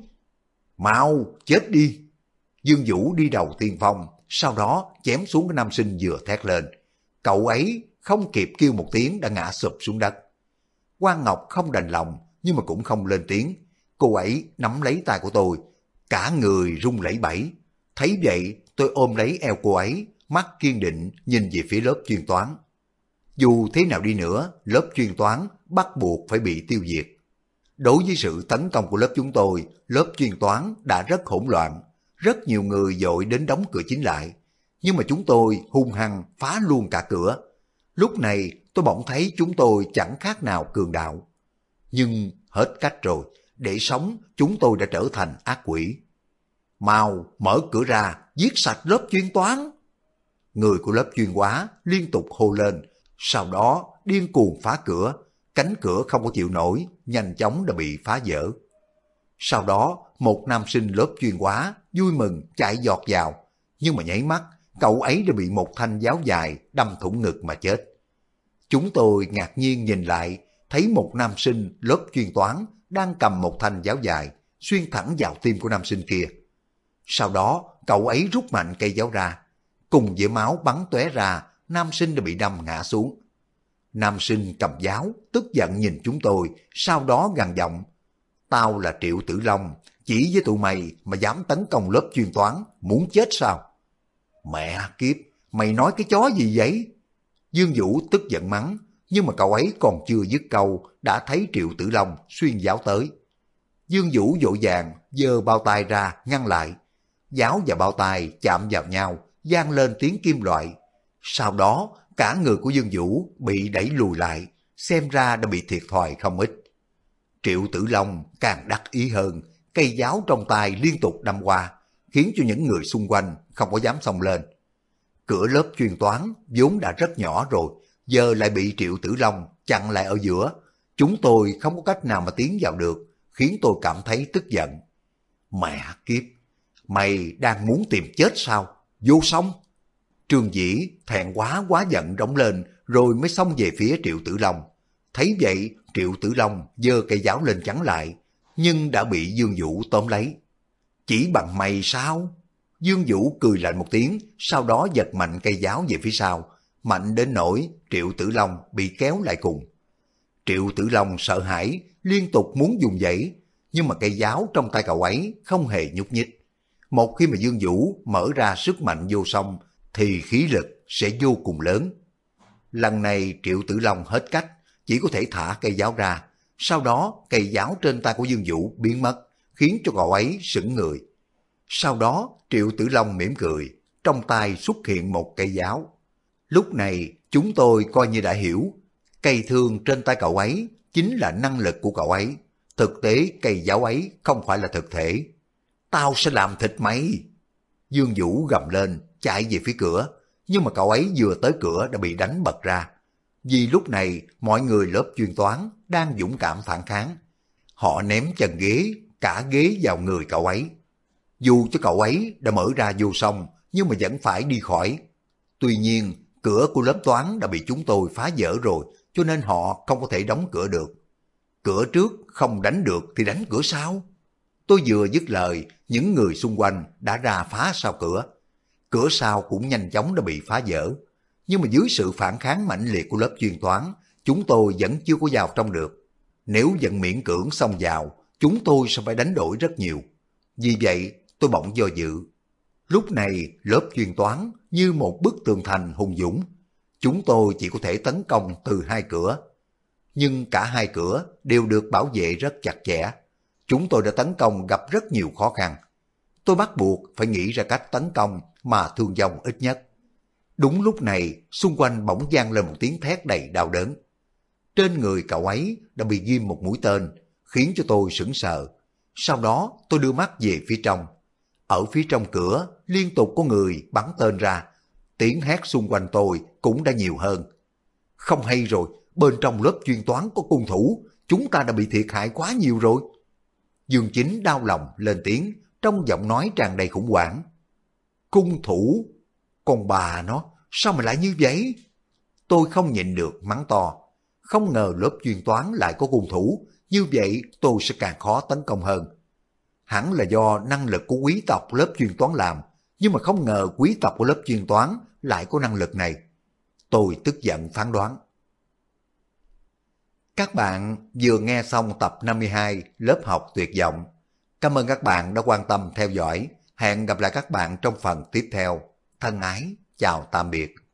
Mau, chết đi! Dương Vũ đi đầu tiên phong, sau đó chém xuống cái nam sinh vừa thét lên. Cậu ấy không kịp kêu một tiếng đã ngã sụp xuống đất. Quang Ngọc không đành lòng, nhưng mà cũng không lên tiếng. Cô ấy nắm lấy tay của tôi, cả người run lẩy bẩy. Thấy vậy, tôi ôm lấy eo cô ấy, mắt kiên định nhìn về phía lớp chuyên toán. Dù thế nào đi nữa, lớp chuyên toán bắt buộc phải bị tiêu diệt. Đối với sự tấn công của lớp chúng tôi, lớp chuyên toán đã rất hỗn loạn. Rất nhiều người dội đến đóng cửa chính lại. Nhưng mà chúng tôi hung hăng phá luôn cả cửa. Lúc này tôi bỗng thấy chúng tôi chẳng khác nào cường đạo. Nhưng hết cách rồi, để sống chúng tôi đã trở thành ác quỷ. Mau mở cửa ra, giết sạch lớp chuyên toán. Người của lớp chuyên hóa liên tục hô lên, sau đó điên cuồng phá cửa. Cánh cửa không có chịu nổi, nhanh chóng đã bị phá vỡ. Sau đó một nam sinh lớp chuyên hóa vui mừng chạy giọt vào, nhưng mà nháy mắt cậu ấy đã bị một thanh giáo dài đâm thủng ngực mà chết. Chúng tôi ngạc nhiên nhìn lại, thấy một nam sinh lớp chuyên toán đang cầm một thanh giáo dài xuyên thẳng vào tim của nam sinh kia. Sau đó cậu ấy rút mạnh cây giáo ra, cùng với máu bắn tóe ra, nam sinh đã bị đâm ngã xuống. Nam sinh cầm giáo tức giận nhìn chúng tôi, sau đó gằn giọng: Tao là Triệu Tử Long, chỉ với tụi mày mà dám tấn công lớp chuyên toán, muốn chết sao? Mẹ kiếp, mày nói cái chó gì vậy? Dương Vũ tức giận mắng, nhưng mà cậu ấy còn chưa dứt câu, đã thấy Triệu Tử Long xuyên giáo tới. Dương Vũ vội vàng giơ bao tay ra ngăn lại. Giáo và bao tay chạm vào nhau, vang lên tiếng kim loại. Sau đó, cả người của Dương Vũ bị đẩy lùi lại, xem ra đã bị thiệt thòi không ít. Triệu Tử Long càng đắc ý hơn, cây giáo trong tay liên tục đâm qua, khiến cho những người xung quanh không có dám xông lên. Cửa lớp chuyên toán vốn đã rất nhỏ rồi, giờ lại bị Triệu Tử Long chặn lại ở giữa. Chúng tôi không có cách nào mà tiến vào được, khiến tôi cảm thấy tức giận. Mẹ kiếp, mày đang muốn tìm chết sao? Vô song! Trương Dĩ thẹn quá giận rống lên, rồi mới xông về phía Triệu Tử Long. Thấy vậy, Triệu Tử Long giơ cây giáo lên chắn lại, nhưng đã bị Dương Vũ tóm lấy. Chỉ bằng mày sao? Dương Vũ cười lạnh một tiếng, sau đó giật mạnh cây giáo về phía sau, mạnh đến nỗi Triệu Tử Long bị kéo lại cùng. Triệu Tử Long sợ hãi, liên tục muốn dùng dãy, nhưng mà cây giáo trong tay cậu ấy không hề nhúc nhích. Một khi mà Dương Vũ mở ra sức mạnh vô song, thì khí lực sẽ vô cùng lớn. Lần này Triệu Tử Long hết cách, chỉ có thể thả cây giáo ra. Sau đó cây giáo trên tay của Dương Vũ biến mất, khiến cho cậu ấy sững người. Sau đó Triệu Tử Long mỉm cười, trong tay xuất hiện một cây giáo. Lúc này chúng tôi coi như đã hiểu, cây thương trên tay cậu ấy chính là năng lực của cậu ấy. Thực tế cây giáo ấy không phải là thực thể. Tao sẽ làm thịt mày! Dương Vũ gầm lên, chạy về phía cửa, nhưng mà cậu ấy vừa tới cửa đã bị đánh bật ra. Vì lúc này mọi người lớp chuyên toán đang dũng cảm phản kháng. Họ ném chân ghế, cả ghế vào người cậu ấy. Dù cho cậu ấy đã mở ra vô song, nhưng mà vẫn phải đi khỏi. Tuy nhiên, cửa của lớp toán đã bị chúng tôi phá vỡ rồi, cho nên họ không có thể đóng cửa được. Cửa trước không đánh được thì đánh cửa sau. Tôi vừa dứt lời, những người xung quanh đã ra phá sau cửa. Cửa sau cũng nhanh chóng đã bị phá vỡ. Nhưng mà dưới sự phản kháng mãnh liệt của lớp chuyên toán, chúng tôi vẫn chưa có vào trong được. Nếu vẫn miễn cưỡng xông vào, chúng tôi sẽ phải đánh đổi rất nhiều. Vì vậy, tôi bỗng do dự. Lúc này, lớp chuyên toán như một bức tường thành hùng dũng. Chúng tôi chỉ có thể tấn công từ hai cửa. Nhưng cả hai cửa đều được bảo vệ rất chặt chẽ. Chúng tôi đã tấn công gặp rất nhiều khó khăn. Tôi bắt buộc phải nghĩ ra cách tấn công mà thương vong ít nhất. Đúng lúc này, xung quanh bỗng vang lên một tiếng thét đầy đau đớn. Trên người cậu ấy đã bị ghim một mũi tên, khiến cho tôi sững sờ. Sau đó tôi đưa mắt về phía trong. Ở phía trong cửa, liên tục có người bắn tên ra. Tiếng hét xung quanh tôi cũng đã nhiều hơn. Không hay rồi, bên trong lớp chuyên toán có cung thủ, chúng ta đã bị thiệt hại quá nhiều rồi. Dương Chính đau lòng lên tiếng, trong giọng nói tràn đầy khủng hoảng. Cung thủ? Con bà nó, sao mà lại như vậy? Tôi không nhịn được mắng to. Không ngờ lớp chuyên toán lại có cung thủ, như vậy tôi sẽ càng khó tấn công hơn. Hẳn là do năng lực của quý tộc lớp chuyên toán làm, nhưng mà không ngờ quý tộc của lớp chuyên toán lại có năng lực này. Tôi tức giận phán đoán. Các bạn vừa nghe xong tập 52 lớp học tuyệt vọng. Cảm ơn các bạn đã quan tâm theo dõi. Hẹn gặp lại các bạn trong phần tiếp theo. Thân ái, chào tạm biệt.